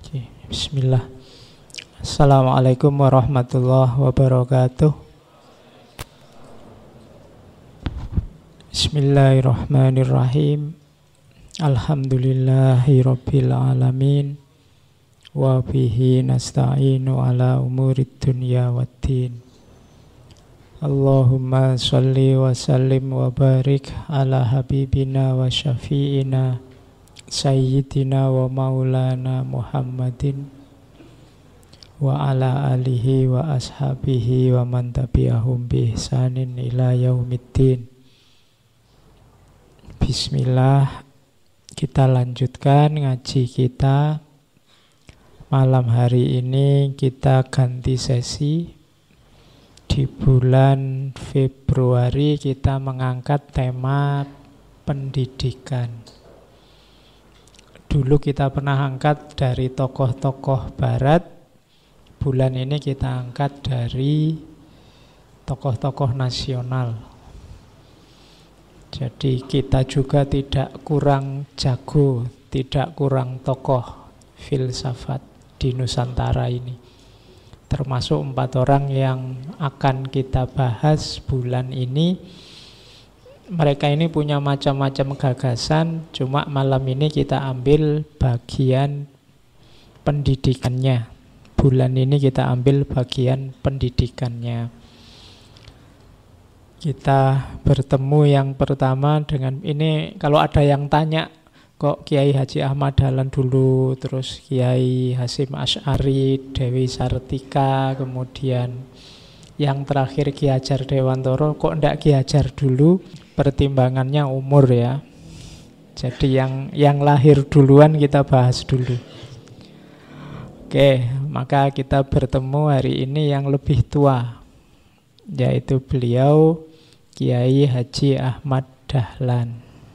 Oke, bismillah. Assalamualaikum warahmatullahi wabarakatuh. Bismillahirrahmanirrahim. Alhamdulillahirabbil alamin. Wa bihi nasta'inu ala umurid dunya waddin. Allahumma sholli wa sallim wa barik ala habibina wa syafi'ina sayyidina wa maulana Muhammadin wa ala alihi wa ashabihi wa man tabi'ahum bi ihsanin ila yaumiddin. Bismillah, kita lanjutkan ngaji kita. Malam hari ini kita ganti sesi. Di bulan Februari kita mengangkat tema pendidikan. Dulu kita pernah angkat dari tokoh-tokoh barat. Bulan ini kita angkat dari tokoh-tokoh nasional. Jadi kita juga tidak kurang jago, tidak kurang tokoh filsafat di Nusantara ini. Termasuk 4 orang yang akan kita bahas bulan ini. Mereka ini punya macam-macam gagasan, cuma malam ini kita ambil bagian pendidikannya. Bulan ini kita ambil bagian pendidikannya. Kita bertemu yang pertama dengan ini. Kalau ada yang tanya, kok Kiai Haji Ahmad Dahlan dulu, terus Kiai Hasyim Asy'ari, Dewi Sartika, kemudian yang terakhir Ki Hajar Dewantoro, kok ndak Ki Hajar dulu? Pertimbangannya umur ya. Jadi yang lahir duluan kita bahas dulu. Oke, maka kita bertemu hari ini yang lebih tua, yaitu beliau Kiai Haji Ahmad Dahlan.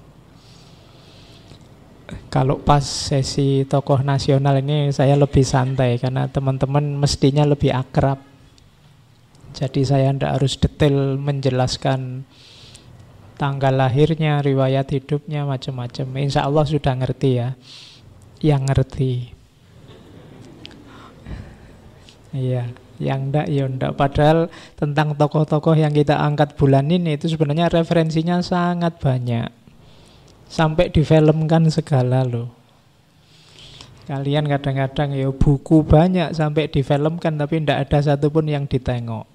Kalau pas sesi tokoh nasional ini saya lebih santai karena teman-teman mestinya lebih akrab. Jadi saya tidak harus detail menjelaskan tanggal lahirnya, riwayat hidupnya, macam-macam. Insya Allah sudah ngerti ya. Yang ngerti. Iya, yang enggak ya enggak. Padahal tentang tokoh-tokoh yang kita angkat bulan ini itu sebenarnya referensinya sangat banyak. Sampai difilmkan segala loh. Kalian kadang-kadang ya buku banyak sampai difilmkan tapi tidak ada satupun yang ditengok.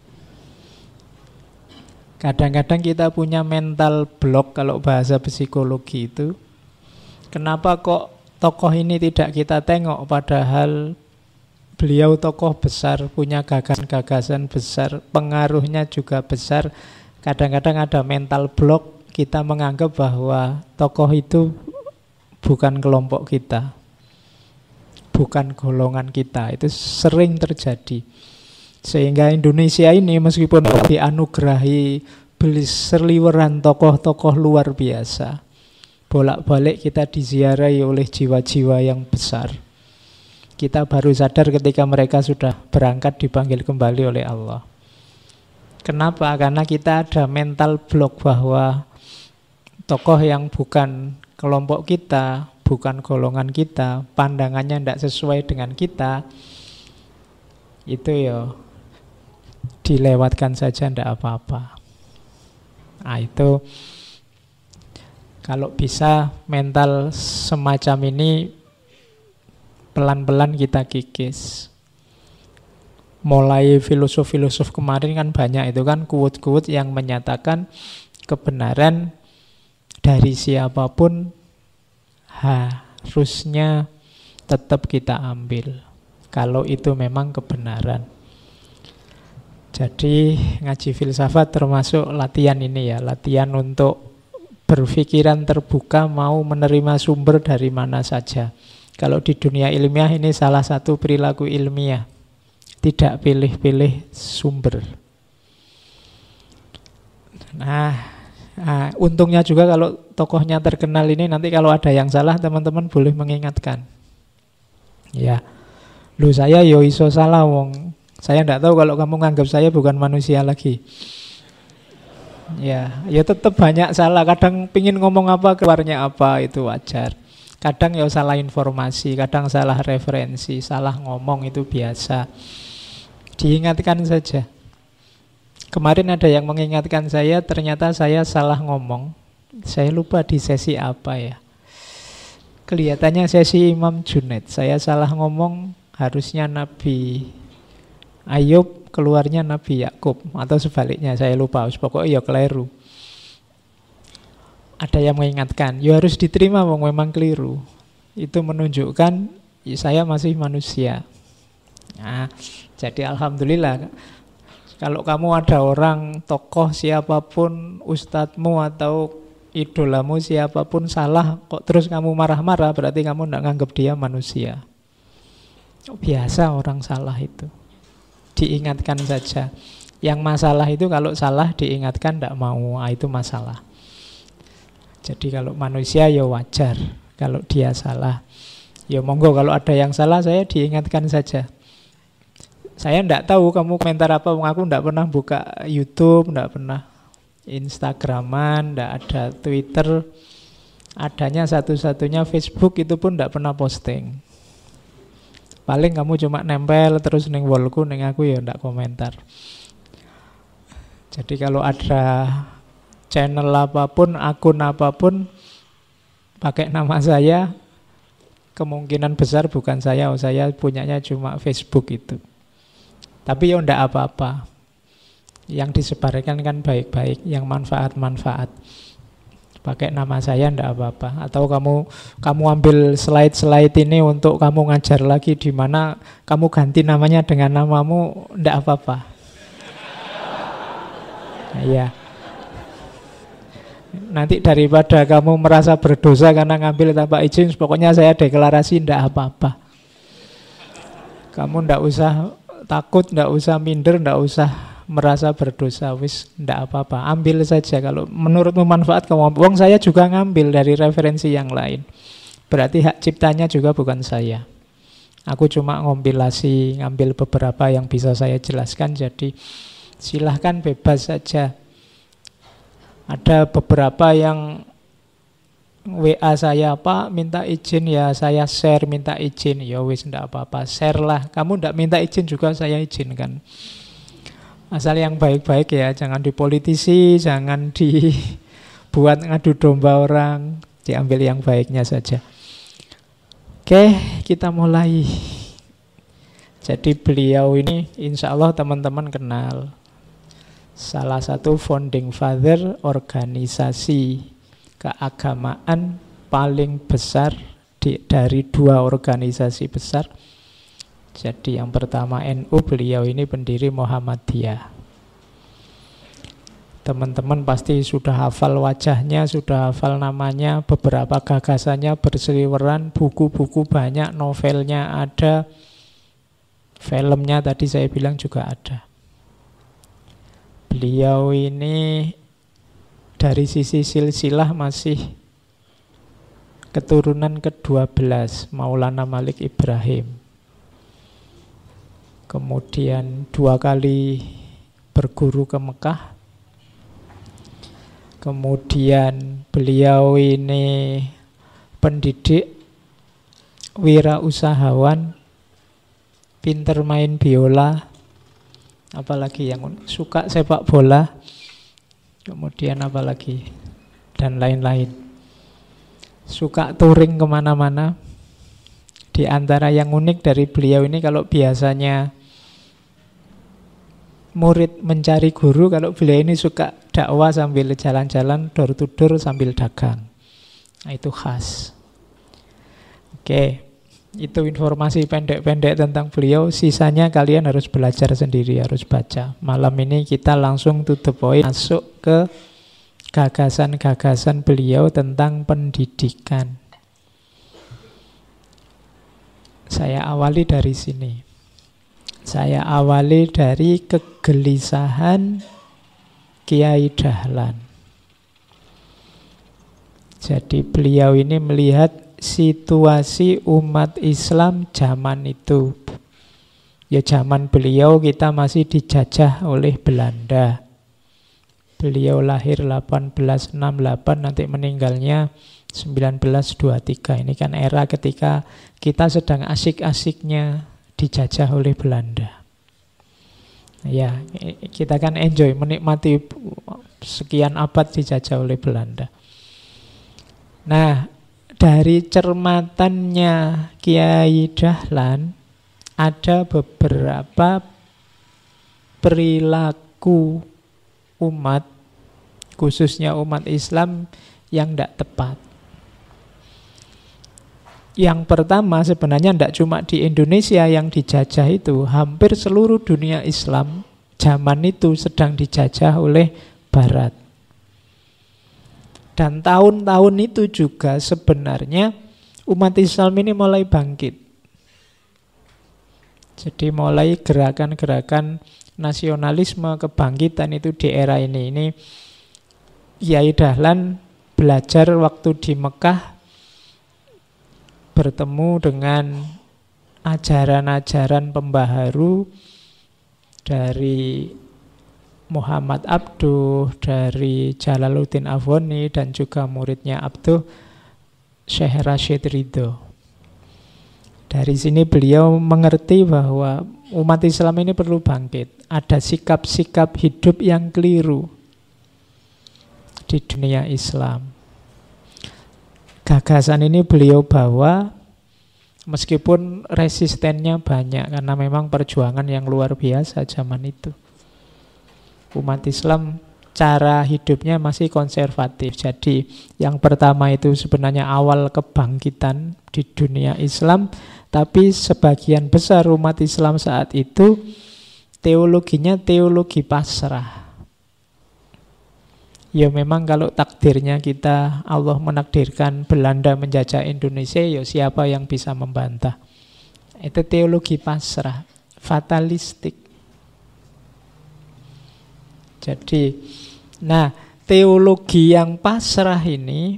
Kadang-kadang kita punya mental block kalau bahasa psikologi itu. Kenapa kok tokoh ini tidak kita tengok padahal beliau tokoh besar, punya gagasan-gagasan besar, pengaruhnya juga besar. Kadang-kadang ada mental block, kita menganggap bahwa tokoh itu bukan kelompok kita, bukan golongan kita. Itu sering terjadi. Sehingga Indonesia ini meskipun dianugerahi berseliweran tokoh-tokoh luar biasa, bolak-balik kita diziarahi oleh jiwa-jiwa yang besar. Kita baru sadar ketika mereka sudah berangkat dipanggil kembali oleh Allah. Kenapa? Karena kita ada mental block bahwa tokoh yang bukan kelompok kita, bukan golongan kita, pandangannya tidak sesuai dengan kita, itu ya dilewatkan saja, tidak apa-apa. Nah itu kalau bisa mental semacam ini pelan-pelan kita kikis. Mulai filosof-filosof kemarin kan banyak itu kan quote-quote yang menyatakan kebenaran dari siapapun harusnya tetap kita ambil kalau itu memang kebenaran. Jadi ngaji filsafat termasuk latihan ini ya, latihan untuk berpikiran terbuka, mau menerima sumber dari mana saja. Kalau di dunia ilmiah ini salah satu perilaku ilmiah, tidak pilih-pilih sumber. Nah, untungnya juga kalau tokohnya terkenal ini, nanti kalau ada yang salah teman-teman boleh mengingatkan. Ya, lu saya yo iso salah wong. Saya tidak tahu kalau kamu nganggap saya bukan manusia lagi. Ya tetap banyak salah. Kadang pingin ngomong apa keluarnya apa, itu wajar. Kadang ya salah informasi, kadang salah referensi, salah ngomong, itu biasa. Diingatkan saja. Kemarin ada yang mengingatkan saya, ternyata saya salah ngomong. Saya lupa di sesi apa ya. Kelihatannya sesi Imam Junaid. Saya salah ngomong, harusnya Nabi Ayub, keluarnya Nabi Yakub, atau sebaliknya, saya lupa. Pokoknya ya keliru. Ada yang mengingatkan, ya harus diterima, memang keliru. Itu menunjukkan ya, saya masih manusia. Nah, jadi alhamdulillah, kalau kamu ada orang, tokoh siapapun, ustadzmu atau idolamu siapapun salah, kok terus kamu marah-marah, berarti kamu tidak nganggap dia manusia. Biasa orang salah itu. Diingatkan saja. Yang masalah itu kalau salah diingatkan tidak mau, itu masalah. Jadi kalau manusia ya wajar kalau dia salah. Ya monggo, kalau ada yang salah saya diingatkan saja. Saya tidak tahu kamu komentar apa, aku tidak pernah buka YouTube, tidak pernah Instagraman, tidak ada Twitter. Adanya satu-satunya Facebook, itu pun tidak pernah posting. Paling kamu cuma nempel terus neng wallku, neng aku ya tidak komentar. Jadi kalau ada channel apapun, akun apapun pakai nama saya, kemungkinan besar bukan saya. Saya punyanya cuma Facebook itu. Tapi ya tidak apa-apa. Yang disebarkan kan baik-baik, yang manfaat-manfaat. Pakai nama saya tidak apa-apa. Atau kamu ambil slide-slide ini untuk kamu ngajar lagi di mana, kamu ganti namanya dengan namamu, tidak apa-apa. Nah, iya. Nanti daripada kamu merasa berdosa karena ngambil tanpa izin, pokoknya saya deklarasi tidak apa-apa. Kamu tidak usah takut, tidak usah minder, tidak usah merasa berdosa, wis ndak apa-apa, ambil saja. Kalau menurutmu manfaat kamu ambil. Wong saya juga ngambil dari referensi yang lain. Berarti hak ciptanya juga bukan saya. Aku cuma ngompilasi, ngambil beberapa yang bisa saya jelaskan. Jadi silahkan bebas saja. Ada beberapa yang WA saya, Pak minta izin ya, saya share, minta izin. Ya wis ndak apa-apa, share lah. Kamu ndak minta izin juga saya izinkan. Asal yang baik-baik ya, jangan dipolitisi, jangan dibuat ngadu domba orang, diambil yang baiknya saja. Oke, kita mulai. Jadi beliau ini insya Allah teman-teman kenal. Salah satu founding father organisasi keagamaan paling besar dari dua organisasi besar. Jadi yang pertama NU, beliau ini pendiri Muhammadiyah. Teman-teman pasti sudah hafal wajahnya, sudah hafal namanya, beberapa gagasannya berseliweran, buku-buku banyak, novelnya ada, filmnya tadi saya bilang juga ada. Beliau ini dari sisi silsilah masih keturunan ke-12 Maulana Malik Ibrahim. Kemudian 2 kali berguru ke Mekah. Kemudian beliau ini pendidik, wirausahawan, pinter main biola, apalagi yang suka sepak bola, kemudian apalagi, dan lain-lain. Suka touring kemana-mana. Di antara yang unik dari beliau ini, kalau biasanya murid mencari guru, kalau beliau ini suka dakwah sambil jalan-jalan, door to door sambil dagang. Nah, itu khas. Oke, itu informasi pendek-pendek tentang beliau. Sisanya kalian harus belajar sendiri, harus baca. Malam ini kita langsung to the point, masuk ke gagasan-gagasan beliau tentang pendidikan. Saya awali dari sini. Saya awali dari kegelisahan Kiai Dahlan. Jadi beliau ini melihat situasi umat Islam zaman itu. Ya zaman beliau kita masih dijajah oleh Belanda. Beliau lahir 1868, nanti meninggalnya 1923. Ini kan era ketika kita sedang asik-asiknya dijajah oleh Belanda. Ya, kita kan enjoy, menikmati sekian abad dijajah oleh Belanda. Nah, dari cermatannya Kiai Dahlan ada beberapa perilaku umat, khususnya umat Islam, yang tidak tepat. Yang pertama sebenarnya tidak cuma di Indonesia yang dijajah itu, hampir seluruh dunia Islam zaman itu sedang dijajah oleh Barat. Dan tahun-tahun itu juga sebenarnya umat Islam ini mulai bangkit. Jadi mulai gerakan-gerakan nasionalisme, kebangkitan itu di era ini. Ini Kiai Dahlan belajar waktu di Mekah, bertemu dengan ajaran-ajaran pembaharu dari Muhammad Abduh, dari Jalaluddin Afghani, dan juga muridnya Abduh, Syekh Rashid Ridho. Dari sini beliau mengerti bahwa umat Islam ini perlu bangkit. Ada sikap-sikap hidup yang keliru di dunia Islam. Gagasan ini beliau bawa meskipun resistennya banyak, karena memang perjuangan yang luar biasa zaman itu. Umat Islam cara hidupnya masih konservatif. Jadi yang pertama itu sebenarnya awal kebangkitan di dunia Islam, tapi sebagian besar umat Islam saat itu teologinya teologi pasrah. Ya memang kalau takdirnya kita, Allah menakdirkan Belanda menjajah Indonesia, ya siapa yang bisa membantah? Itu teologi pasrah, fatalistik. Jadi, nah teologi yang pasrah ini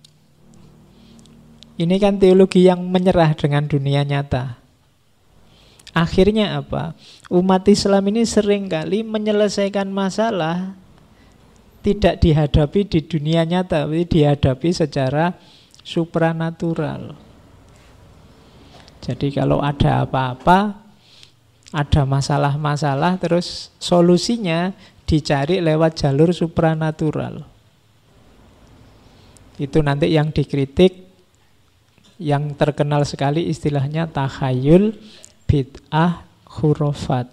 kan teologi yang menyerah dengan dunia nyata. Akhirnya apa? Umat Islam ini seringkali menyelesaikan masalah tidak dihadapi di dunia nyata, tapi dihadapi secara supranatural. Jadi kalau ada apa-apa, ada masalah-masalah, terus solusinya dicari lewat jalur supranatural. Itu nanti yang dikritik, yang terkenal sekali istilahnya takhayul, bid'ah, khurafat.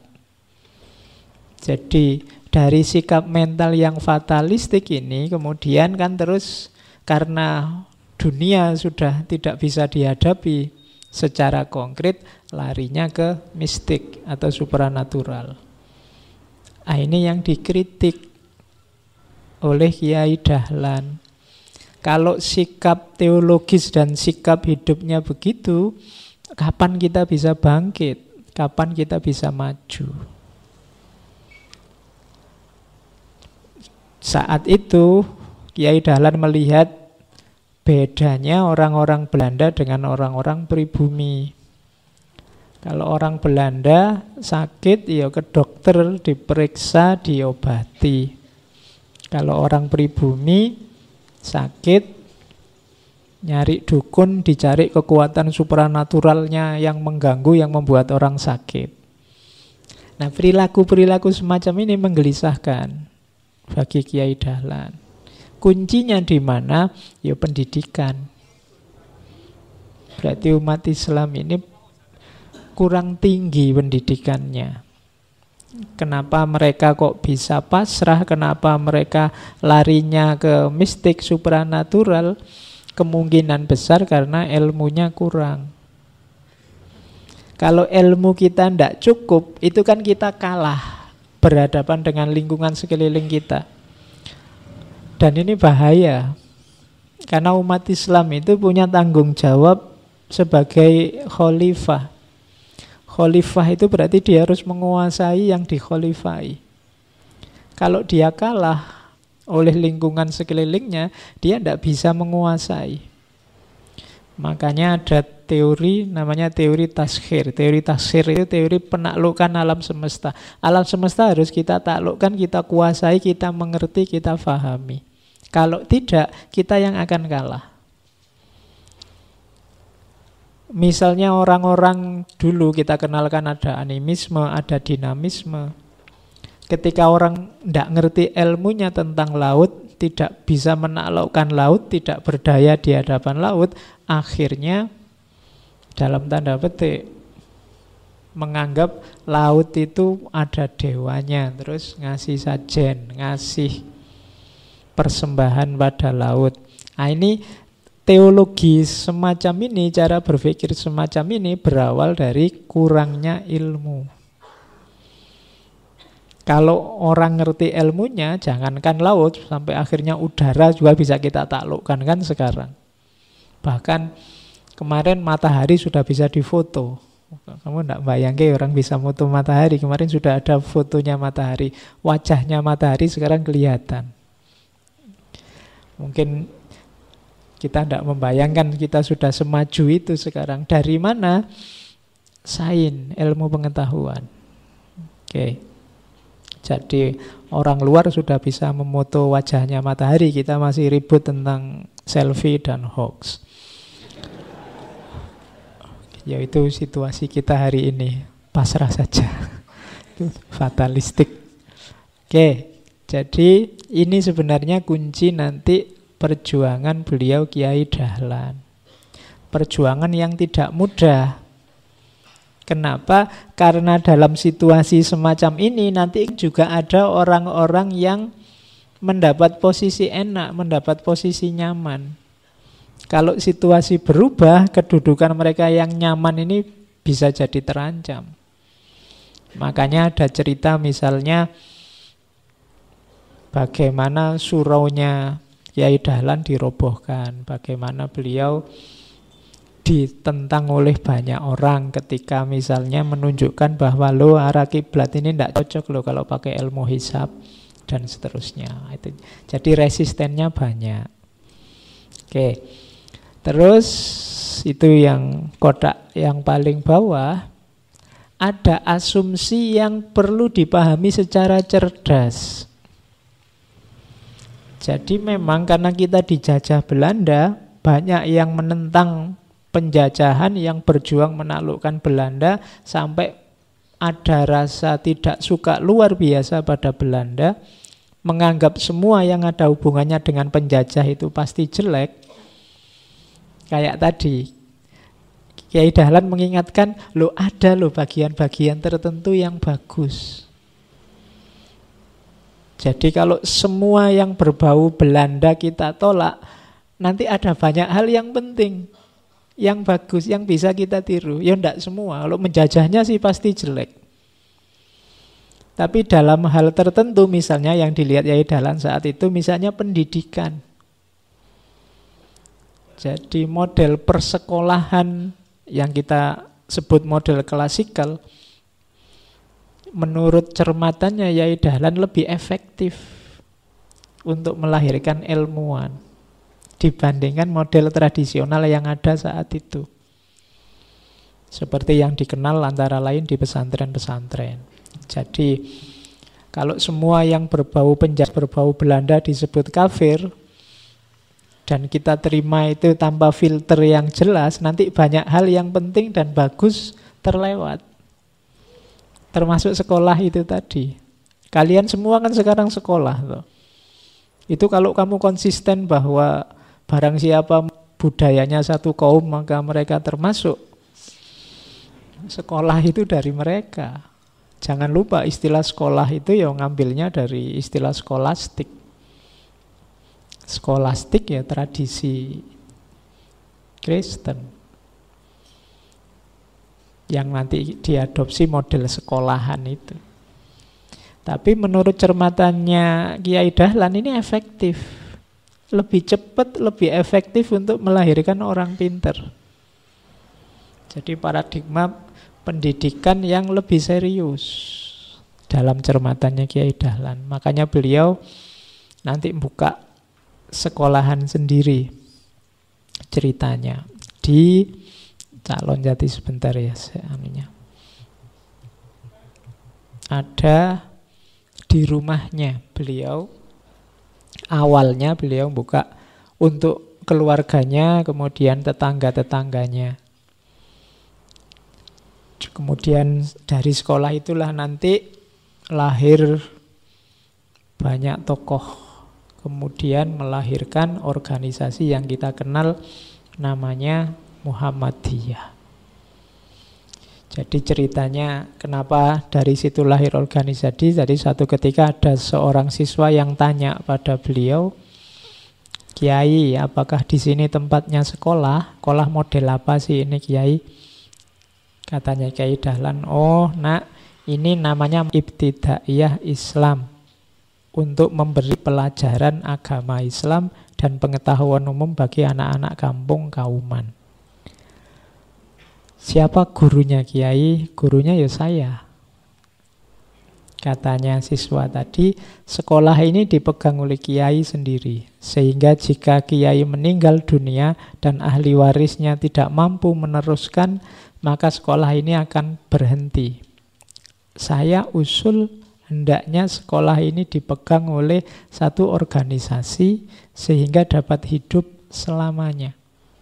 Jadi dari sikap mental yang fatalistik ini kemudian kan terus karena dunia sudah tidak bisa dihadapi secara konkret, larinya ke mistik atau supranatural. Nah, ini yang dikritik oleh Kiai Dahlan. Kalau sikap teologis dan sikap hidupnya begitu, kapan kita bisa bangkit? Kapan kita bisa maju? Saat itu Kiai Dahlan melihat bedanya orang-orang Belanda dengan orang-orang pribumi. Kalau orang Belanda sakit, ya ke dokter, diperiksa, diobati. Kalau orang pribumi sakit, nyari dukun, dicari kekuatan supranaturalnya yang mengganggu, yang membuat orang sakit. Nah, perilaku-perilaku semacam ini menggelisahkan bagi Kiai Dahlan. Kuncinya di mana? Ya pendidikan. Berarti umat Islam ini kurang tinggi pendidikannya. Kenapa mereka kok bisa pasrah? Kenapa mereka larinya ke mistik supranatural? Kemungkinan besar karena ilmunya kurang. Kalau ilmu kita tidak cukup, itu kan kita kalah berhadapan dengan lingkungan sekeliling kita. Dan ini bahaya, karena umat Islam itu punya tanggung jawab sebagai khalifah. Khalifah itu berarti dia harus menguasai yang dikhalifai. Kalau dia kalah oleh lingkungan sekelilingnya, dia tidak bisa menguasai. Makanya ada teori namanya teori taskhir. Teori taskhir itu teori penaklukan alam semesta. Alam semesta harus kita taklukkan, kita kuasai, kita mengerti, kita fahami. Kalau tidak, kita yang akan kalah. Misalnya orang-orang dulu kita kenalkan ada animisme, ada dinamisme. Ketika orang tidak ngerti ilmunya tentang laut, tidak bisa menaklukkan laut, tidak berdaya di hadapan laut, akhirnya dalam tanda petik menganggap laut itu ada dewanya, terus ngasih sajen, ngasih persembahan pada laut. Nah, ini teologi semacam ini, cara berpikir semacam ini berawal dari kurangnya ilmu. Kalau orang ngerti ilmunya, jangankan laut, sampai akhirnya udara juga bisa kita taklukkan kan sekarang. Bahkan kemarin matahari sudah bisa difoto. Kamu tidak bayangkan orang bisa foto matahari. Kemarin sudah ada fotonya matahari. Wajahnya matahari sekarang kelihatan. Mungkin kita tidak membayangkan kita sudah semaju itu sekarang. Dari mana? Sains, ilmu pengetahuan. Oke. Jadi orang luar sudah bisa memoto wajahnya matahari. Kita masih ribut tentang selfie dan hoax. Yaitu situasi kita hari ini. Pasrah saja. Fatalistik. Oke, jadi ini sebenarnya kunci nanti perjuangan beliau Kiai Dahlan. Perjuangan yang tidak mudah. Kenapa? Karena dalam situasi semacam ini nanti juga ada orang-orang yang mendapat posisi enak, mendapat posisi nyaman. Kalau situasi berubah, kedudukan mereka yang nyaman ini bisa jadi terancam. Makanya ada cerita misalnya bagaimana suraunya Kiai Dahlan dirobohkan, bagaimana beliau ditentang oleh banyak orang ketika misalnya menunjukkan bahwa lo arah kiblat ini tidak cocok lo kalau pakai ilmu hisab dan seterusnya. Itu jadi resistennya banyak. Oke. Terus itu yang kotak yang paling bawah, ada asumsi yang perlu dipahami secara cerdas. Jadi memang karena kita dijajah Belanda, banyak yang menentang penjajahan, yang berjuang menaklukkan Belanda, sampai ada rasa tidak suka luar biasa pada Belanda, menganggap semua yang ada hubungannya dengan penjajah itu pasti jelek. Kayak tadi Kiai Dahlan mengingatkan, lo ada lo bagian-bagian tertentu yang bagus. Jadi kalau semua yang berbau Belanda kita tolak, nanti ada banyak hal yang penting, yang bagus, yang bisa kita tiru. Ya enggak semua, kalau menjajahnya sih pasti jelek. Tapi dalam hal tertentu, misalnya yang dilihat Kiai Dahlan saat itu, misalnya pendidikan. Jadi model persekolahan yang kita sebut model klasikal, menurut cermatannya Kiai Dahlan lebih efektif untuk melahirkan ilmuwan dibandingkan model tradisional yang ada saat itu. Seperti yang dikenal antara lain di pesantren-pesantren. Jadi kalau semua yang berbau penjajah, berbau Belanda disebut kafir, dan kita terima itu tanpa filter yang jelas, nanti banyak hal yang penting dan bagus terlewat. Termasuk sekolah itu tadi. Kalian semua kan sekarang sekolah loh. Itu kalau kamu konsisten bahwa barang siapa budayanya satu kaum maka mereka termasuk, sekolah itu dari mereka. Jangan lupa istilah sekolah itu ya ngambilnya dari istilah skolastik. Skolastik ya tradisi Kristen yang nanti diadopsi model sekolahan itu. Tapi menurut cermatannya Kiai Dahlan ini efektif. Lebih cepat, lebih efektif untuk melahirkan orang pinter. Jadi paradigma pendidikan yang lebih serius dalam cermatannya Kiai Dahlan. Makanya beliau nanti buka sekolahan sendiri ceritanya di Calon Jati sebentar ya anunya. Ada di rumahnya beliau. Awalnya beliau buka untuk keluarganya, kemudian tetangga-tetangganya. Kemudian dari sekolah itulah nanti lahir banyak tokoh. Kemudian melahirkan organisasi yang kita kenal namanya Muhammadiyah. Jadi ceritanya kenapa dari situ lahir organisasi. Jadi suatu ketika ada seorang siswa yang tanya pada beliau, Kiai, apakah di sini tempatnya sekolah? Sekolah model apa sih ini, Kiai? Katanya Kiai Dahlan, oh nak, ini namanya Ibtidaiyah Islam, untuk memberi pelajaran agama Islam dan pengetahuan umum bagi anak-anak kampung Kauman. Siapa gurunya, Kiai? Gurunya ya saya. Katanya siswa tadi, sekolah ini dipegang oleh Kiai sendiri. Sehingga jika Kiai meninggal dunia dan ahli warisnya tidak mampu meneruskan, maka sekolah ini akan berhenti. Saya usul hendaknya sekolah ini dipegang oleh satu organisasi sehingga dapat hidup selamanya.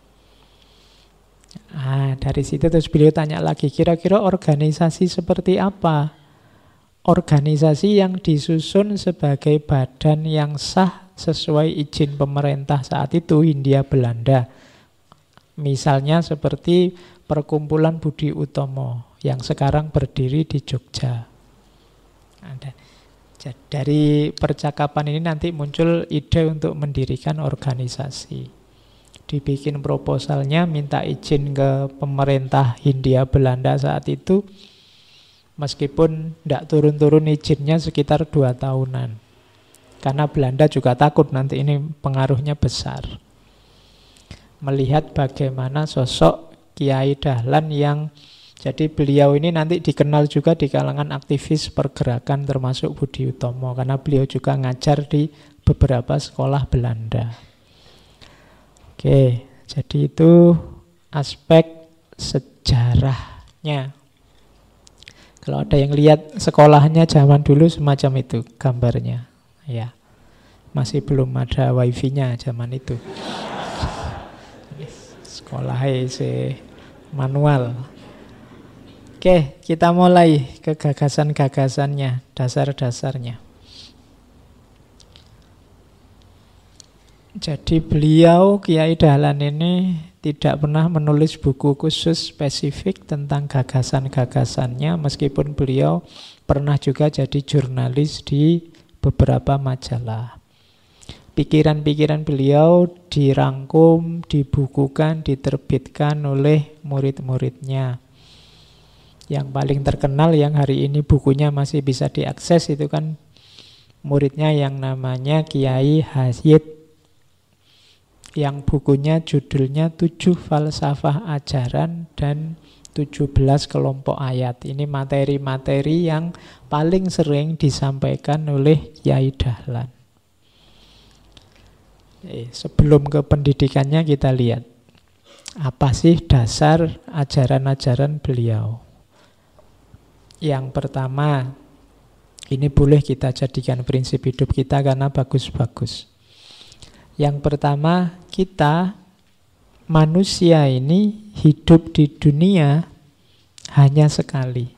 Dari situ terus beliau tanya lagi, kira-kira organisasi seperti apa? Organisasi yang disusun sebagai badan yang sah sesuai izin pemerintah saat itu, Hindia Belanda. Misalnya seperti Perkumpulan Budi Utomo yang sekarang berdiri di Jogja. Dari percakapan ini nanti muncul ide untuk mendirikan organisasi. Dibikin proposalnya, minta izin ke pemerintah Hindia Belanda saat itu. Meskipun tidak turun-turun izinnya sekitar 2 tahunan. Karena Belanda juga takut nanti ini pengaruhnya besar. Melihat bagaimana sosok Kiai Dahlan yang, jadi beliau ini nanti dikenal juga di kalangan aktivis pergerakan termasuk Budi Utomo. Karena beliau juga ngajar di beberapa sekolah Belanda. Oke, jadi itu aspek sejarahnya. Kalau ada yang lihat sekolahnya zaman dulu semacam itu gambarnya. Ya. Masih belum ada wifi-nya zaman itu. Sekolahnya manual. Oke, kita mulai ke gagasan-gagasannya, dasar-dasarnya. Jadi beliau, Kiai Dahlan ini tidak pernah menulis buku khusus spesifik tentang gagasan-gagasannya, meskipun beliau pernah juga jadi jurnalis di beberapa majalah. Pikiran-pikiran beliau dirangkum, dibukukan, diterbitkan oleh murid-muridnya. Yang paling terkenal yang hari ini bukunya masih bisa diakses itu kan muridnya yang namanya Kiai Hasyid, yang bukunya judulnya 7 Falsafah Ajaran dan 17 Kelompok Ayat. Ini materi-materi yang paling sering disampaikan oleh Kiai Dahlan. Sebelum ke pendidikannya kita lihat apa sih dasar ajaran-ajaran beliau. Yang pertama, ini boleh kita jadikan prinsip hidup kita karena bagus-bagus. Yang pertama, kita manusia ini hidup di dunia hanya sekali.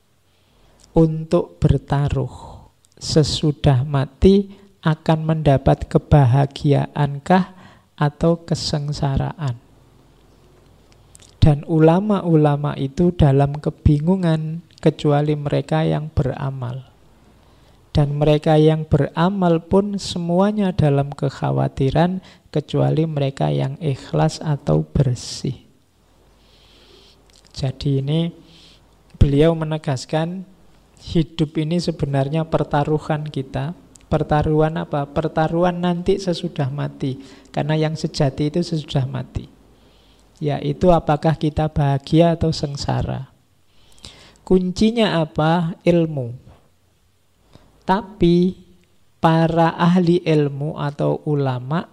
Untuk bertaruh sesudah mati akan mendapat kebahagiaankah atau kesengsaraan. Dan ulama-ulama itu dalam kebingungan kecuali mereka yang beramal. Dan mereka yang beramal pun semuanya dalam kekhawatiran kecuali mereka yang ikhlas atau bersih. Jadi ini beliau menegaskan hidup ini sebenarnya pertaruhan kita. Pertaruhan apa? Pertaruhan nanti sesudah mati. Karena yang sejati itu sesudah mati. Yaitu apakah kita bahagia atau sengsara. Kuncinya apa? Ilmu. Tapi para ahli ilmu atau ulama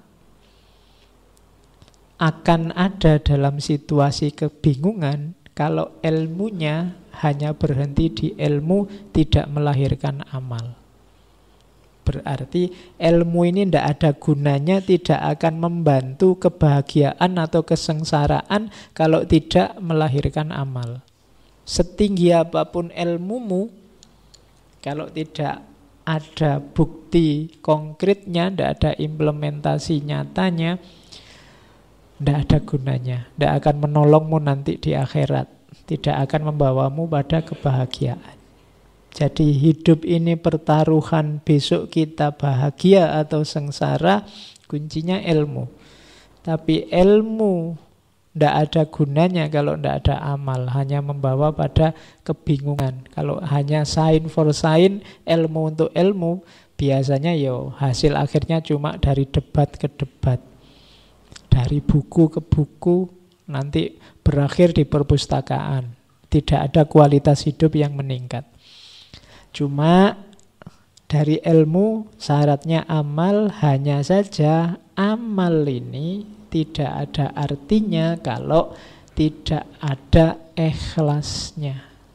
akan ada dalam situasi kebingungan kalau ilmunya hanya berhenti di ilmu, tidak melahirkan amal. Berarti ilmu ini tidak ada gunanya, tidak akan membantu kebahagiaan atau kesengsaraan kalau tidak melahirkan amal. setinggi apapun ilmumu, kalau tidak ada bukti konkretnya, tidak ada implementasi nyatanya, tidak ada gunanya, tidak akan menolongmu nanti di akhirat, tidak akan membawamu pada kebahagiaan. Jadi hidup ini pertaruhan, besok kita bahagia atau sengsara, kuncinya ilmu. Tapi ilmu tidak ada gunanya kalau tidak ada amal, hanya membawa pada kebingungan. Kalau hanya sign for sign, ilmu untuk ilmu, biasanya hasil akhirnya cuma dari debat ke debat, dari buku ke buku, nanti berakhir di perpustakaan. Tidak ada kualitas hidup yang meningkat. Cuma dari ilmu syaratnya amal, hanya saja amal ini tidak ada artinya kalau tidak ada ikhlasnya.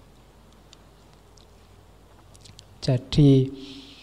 Jadi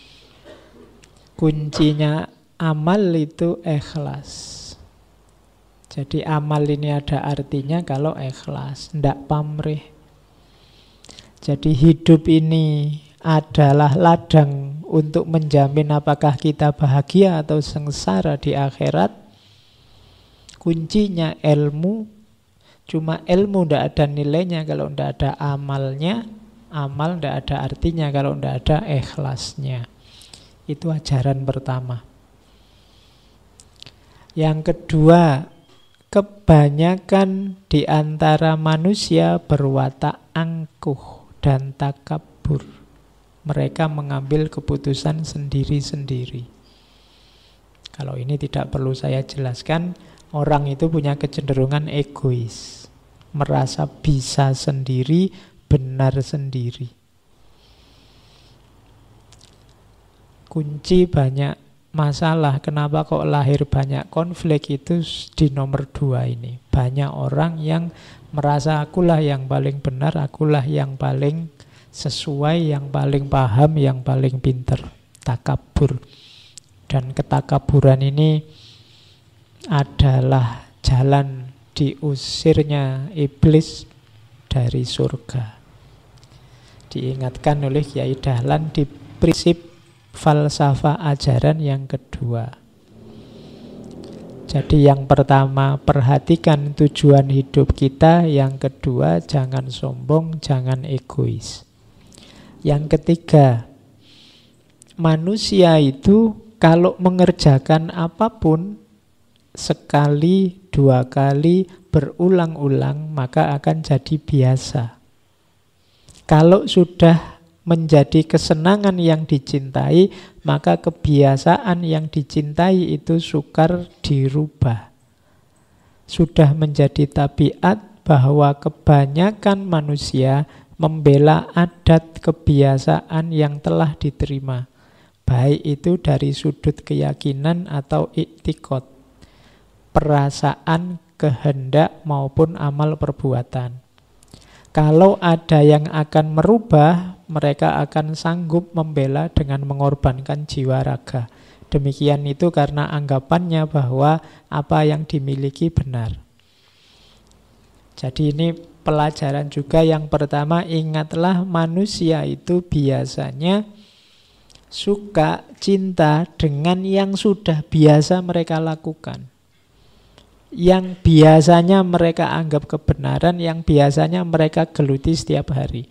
kuncinya amal itu ikhlas. Jadi amal ini ada artinya kalau ikhlas, tidak pamrih. Jadi hidup ini adalah ladang untuk menjamin apakah kita bahagia atau sengsara di akhirat. Kuncinya ilmu. Cuma ilmu tidak ada nilainya kalau tidak ada amalnya. Amal tidak ada artinya kalau tidak ada ikhlasnya. Itu ajaran pertama. Yang kedua, kebanyakan di antara manusia berwatak angkuh dan takabur. Mereka mengambil keputusan sendiri-sendiri. Kalau ini tidak perlu saya jelaskan, orang itu punya kecenderungan egois, merasa bisa sendiri, benar sendiri. Kunci banyak masalah, kenapa kok lahir banyak konflik itu di nomor 2 ini. Banyak orang yang merasa akulah yang paling benar, akulah yang paling sesuai, yang paling paham, yang paling pinter. Takabur. Dan ketakaburan ini adalah jalan diusirnya iblis dari surga. Diingatkan oleh Kiai Dahlan di prinsip falsafah ajaran yang kedua. Jadi yang pertama, perhatikan tujuan hidup kita. Yang kedua, jangan sombong, jangan egois. Yang ketiga, manusia itu kalau mengerjakan apapun sekali, 2 kali, berulang-ulang, maka akan jadi biasa. Kalau sudah menjadi kesenangan yang dicintai, maka kebiasaan yang dicintai itu sukar dirubah. Sudah menjadi tabiat bahwa kebanyakan manusia membela adat kebiasaan yang telah diterima, baik itu dari sudut keyakinan atau iktikad, perasaan, kehendak maupun amal perbuatan. Kalau ada yang akan merubah, mereka akan sanggup membela dengan mengorbankan jiwa raga. Demikian itu karena anggapannya bahwa apa yang dimiliki benar. Jadi ini pelajaran juga yang pertama, ingatlah manusia itu biasanya suka, cinta dengan yang sudah biasa mereka lakukan. Yang biasanya mereka anggap kebenaran, yang biasanya mereka geluti setiap hari.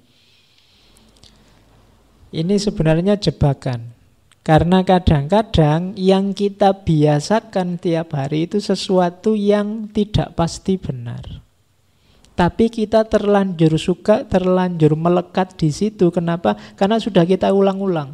Ini sebenarnya jebakan. Karena kadang-kadang yang kita biasakan tiap hari itu sesuatu yang tidak pasti benar. Tapi kita terlanjur suka, terlanjur melekat di situ. Kenapa? Karena sudah kita ulang-ulang.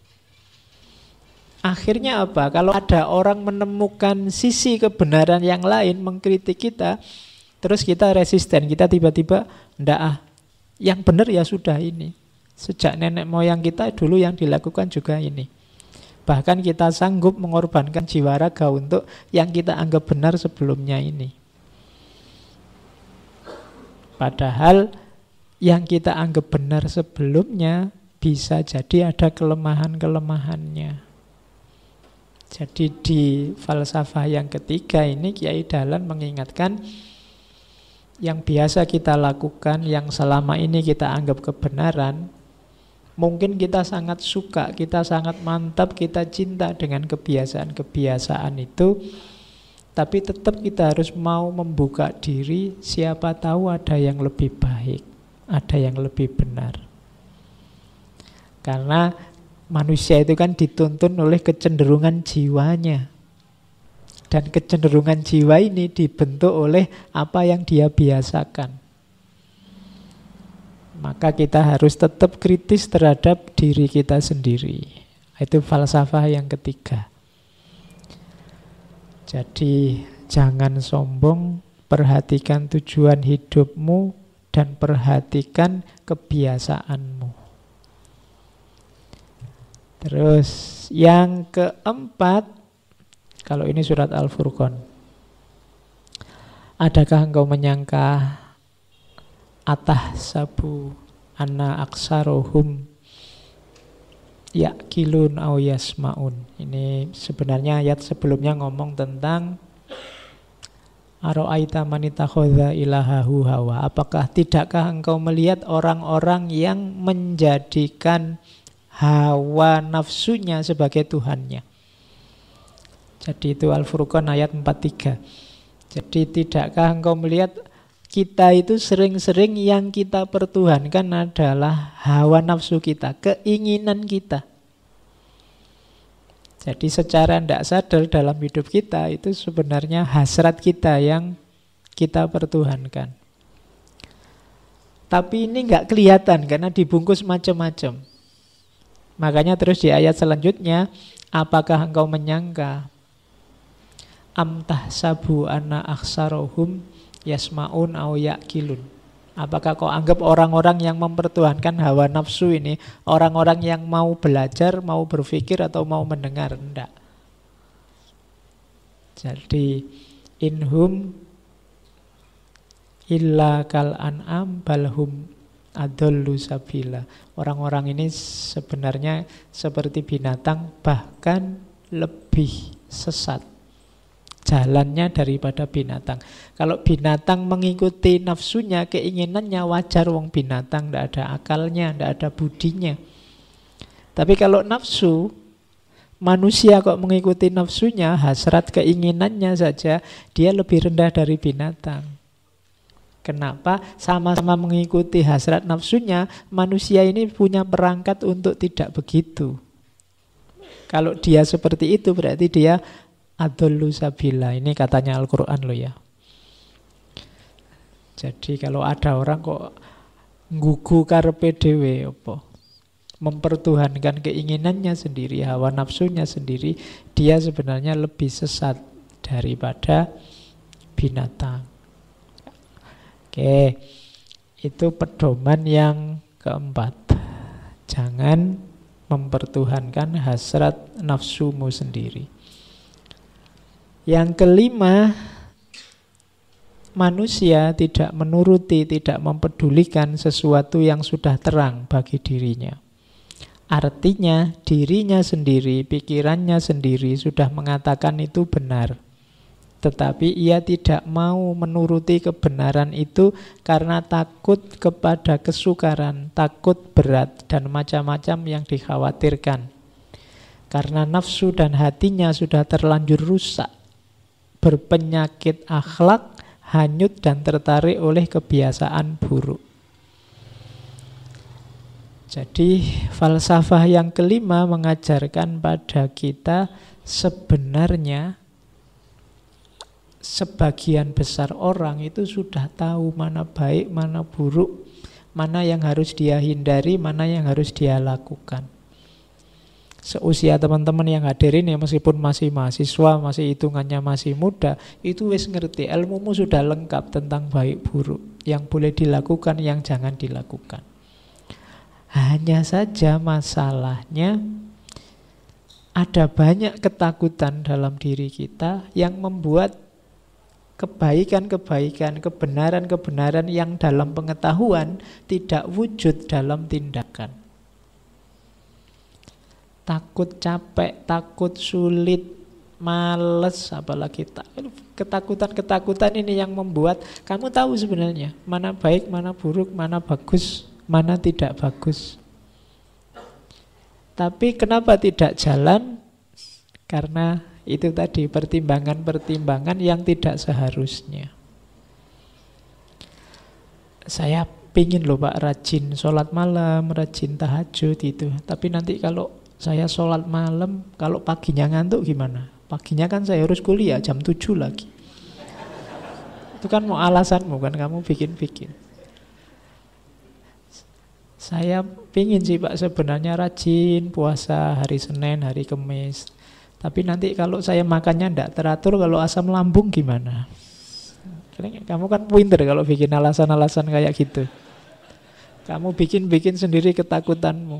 Akhirnya apa? Kalau ada orang menemukan sisi kebenaran yang lain, mengkritik kita, terus kita resisten, kita tiba-tiba, ndak yang benar ya sudah ini. Sejak nenek moyang kita dulu yang dilakukan juga ini. Bahkan kita sanggup mengorbankan jiwa raga untuk yang kita anggap benar sebelumnya ini. Padahal yang kita anggap benar sebelumnya bisa jadi ada kelemahan-kelemahannya. Jadi di falsafah yang ketiga ini Kiai Dahlan mengingatkan yang biasa kita lakukan, yang selama ini kita anggap kebenaran, mungkin kita sangat suka, kita sangat mantap, kita cinta dengan kebiasaan-kebiasaan itu, tapi tetap kita harus mau membuka diri, siapa tahu ada yang lebih baik, ada yang lebih benar. Karena manusia itu kan dituntun oleh kecenderungan jiwanya. Dan kecenderungan jiwa ini dibentuk oleh apa yang dia biasakan. Maka kita harus tetap kritis terhadap diri kita sendiri. Itu falsafah yang ketiga. Jadi jangan sombong, perhatikan tujuan hidupmu dan perhatikan kebiasaanmu. Terus yang keempat, kalau ini surat Al-Furqan. Adakah engkau menyangka atahsabu anna aksarohum ya'kilun aw yasma'un. Ini sebenarnya ayat sebelumnya ngomong tentang Aro'aita man ittakhadha ilahahu hawa. Apakah tidakkah engkau melihat orang-orang yang menjadikan hawa nafsunya sebagai Tuhannya? Jadi itu Al-Furqan ayat 43. Jadi tidakkah engkau melihat kita itu sering-sering yang kita pertuhankan adalah hawa nafsu kita, keinginan kita. Jadi secara tidak sadar dalam hidup kita itu sebenarnya hasrat kita yang kita pertuhankan. Tapi ini nggak kelihatan karena dibungkus macam-macam. Makanya terus di ayat selanjutnya, apakah engkau menyangka amtahsabu anna aksarohum yasma'un aw ya'kilun. Apakah kau anggap orang-orang yang mempertuhankan hawa nafsu ini orang-orang yang mau belajar, mau berpikir atau mau mendengar? Enggak. Jadi inhum illa kal an'am balhum adallu sabila. Orang-orang ini sebenarnya seperti binatang, bahkan lebih sesat jalannya daripada binatang. Kalau binatang mengikuti nafsunya, keinginannya, wajar, wong binatang tidak ada akalnya, tidak ada budinya. Tapi kalau nafsu, manusia kok mengikuti nafsunya, hasrat keinginannya saja, dia lebih rendah dari binatang. Kenapa? Sama-sama mengikuti hasrat nafsunya, manusia ini punya perangkat untuk tidak begitu. Kalau dia seperti itu berarti dia adallu sabila. Ini katanya Al-Quran loh ya. Jadi kalau ada orang kok nggugu karepe dhewe apa, mempertuhankan keinginannya sendiri, hawa nafsunya sendiri, dia sebenarnya lebih sesat daripada binatang. Oke, itu pedoman yang keempat. Jangan mempertuhankan hasrat nafsumu sendiri. Yang kelima, manusia tidak menuruti, tidak mempedulikan sesuatu yang sudah terang bagi dirinya. Artinya dirinya sendiri, pikirannya sendiri sudah mengatakan itu benar. Tetapi ia tidak mau menuruti kebenaran itu karena takut kepada kesukaran, takut berat, dan macam-macam yang dikhawatirkan. Karena nafsu dan hatinya sudah terlanjur rusak, berpenyakit akhlak, hanyut dan tertarik oleh kebiasaan buruk. Jadi falsafah yang kelima mengajarkan pada kita sebenarnya sebagian besar orang itu sudah tahu mana baik, mana buruk, mana yang harus dia hindari, mana yang harus dia lakukan. Seusia teman-teman yang hadir ini, meskipun masih mahasiswa, masih hitungannya masih muda, itu wis ngerti, ilmumu sudah lengkap tentang baik buruk, yang boleh dilakukan, yang jangan dilakukan. Hanya saja masalahnya ada banyak ketakutan dalam diri kita yang membuat kebaikan-kebaikan, kebenaran-kebenaran yang dalam pengetahuan tidak wujud dalam tindakan. Takut capek, takut sulit, males, apalagi ketakutan-ketakutan ini yang membuat kamu tahu sebenarnya mana baik, mana buruk, mana bagus, mana tidak bagus. Tapi kenapa tidak jalan? Karena itu tadi pertimbangan-pertimbangan yang tidak seharusnya. Saya pingin loh Pak rajin sholat malam, rajin tahajud itu. Tapi nanti kalau saya sholat malam, kalau paginya ngantuk gimana? Paginya kan saya harus kuliah jam 7 lagi. Itu kan mau alasanmu kan, kamu bikin-bikin. Saya pingin sih Pak sebenarnya rajin puasa hari Senin, hari Kamis. Tapi nanti kalau saya makannya tidak teratur, kalau asam lambung gimana? Kamu kan pinter kalau bikin alasan-alasan kayak gitu. Kamu bikin-bikin sendiri ketakutanmu.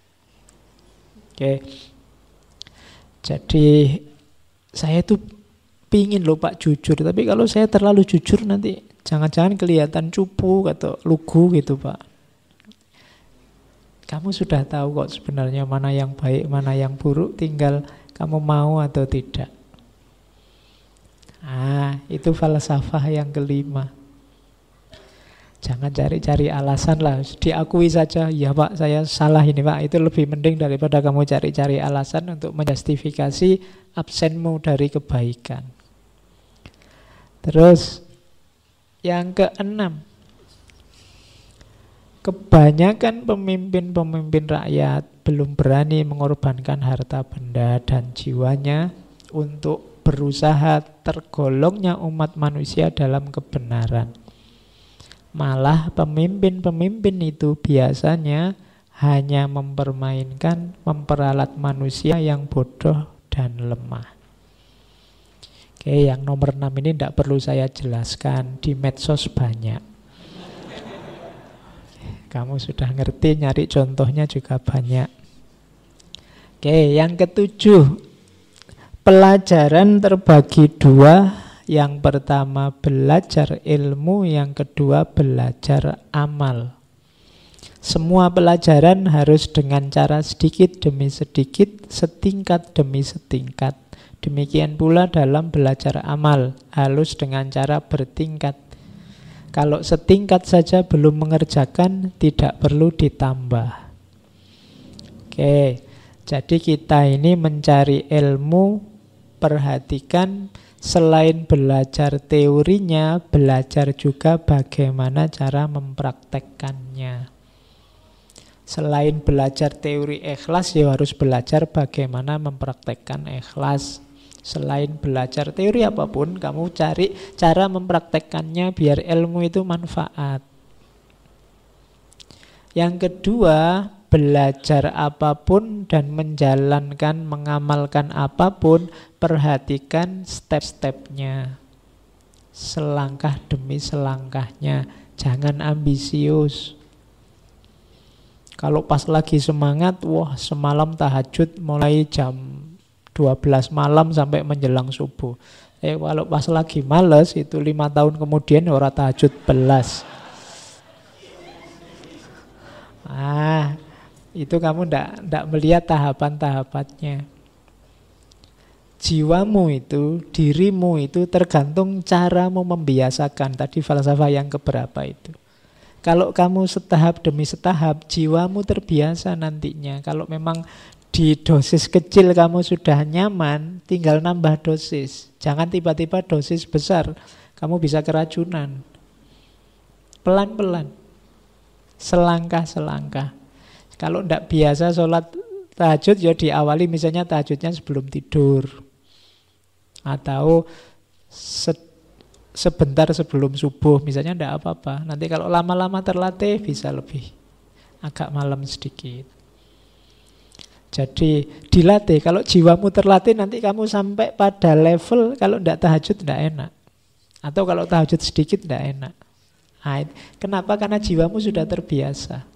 Oke. Jadi saya tuh pingin loh Pak jujur. Tapi kalau saya terlalu jujur nanti jangan-jangan kelihatan cupu atau lugu gitu Pak. Kamu sudah tahu kok sebenarnya mana yang baik, mana yang buruk. Tinggal kamu mau atau tidak. Itu falsafah yang kelima. Jangan cari-cari alasan lah. Diakui saja, ya Pak saya salah ini Pak. Itu lebih mending daripada kamu cari-cari alasan untuk menjustifikasi absenmu dari kebaikan. Terus yang keenam, kebanyakan pemimpin-pemimpin rakyat belum berani mengorbankan harta benda dan jiwanya untuk berusaha tergolongnya umat manusia dalam kebenaran. Malah pemimpin-pemimpin itu biasanya hanya memperalat manusia yang bodoh dan lemah. Oke, yang nomor 6 ini tidak perlu saya jelaskan, di medsos banyak. Kamu sudah ngerti, nyari contohnya juga banyak. Oke, yang ketujuh, pelajaran terbagi dua. Yang pertama belajar ilmu, yang kedua belajar amal. Semua pelajaran harus dengan cara sedikit demi sedikit, setingkat demi setingkat. Demikian pula dalam belajar amal, harus dengan cara bertingkat. Kalau setingkat saja belum mengerjakan, tidak perlu ditambah. Oke, jadi kita ini mencari ilmu, perhatikan selain belajar teorinya, belajar juga bagaimana cara mempraktekkannya. Selain belajar teori ikhlas, ya harus belajar bagaimana mempraktekkan ikhlas. Selain belajar teori apapun, kamu cari cara mempraktekkannya biar ilmu itu manfaat. Yang kedua, belajar apapun dan menjalankan, mengamalkan apapun, perhatikan step-stepnya. Selangkah demi selangkahnya. Jangan ambisius. Kalau pas lagi semangat, wah semalam tahajud mulai jam 12 malam sampai menjelang subuh. Kalau pas lagi males, itu 5 tahun kemudian orang tahajud belas. Itu kamu ndak melihat tahapan-tahapannya. Jiwamu itu, dirimu itu tergantung caramu membiasakan. Tadi falsafah yang keberapa itu. Kalau kamu setahap demi setahap, jiwamu terbiasa nantinya. Kalau memang di dosis kecil kamu sudah nyaman, tinggal nambah dosis. Jangan tiba-tiba dosis besar, kamu bisa keracunan. Pelan-pelan, selangkah-selangkah. Kalau tidak biasa sholat tahajud, ya diawali misalnya tahajudnya sebelum tidur. Atau sebentar sebelum subuh, misalnya tidak apa-apa. Nanti kalau lama-lama terlatih, bisa lebih agak malam sedikit. Jadi dilatih, kalau jiwamu terlatih nanti kamu sampai pada level kalau tidak tahajud tidak enak. Atau kalau tahajud sedikit tidak enak. Kenapa? Karena jiwamu sudah terbiasa.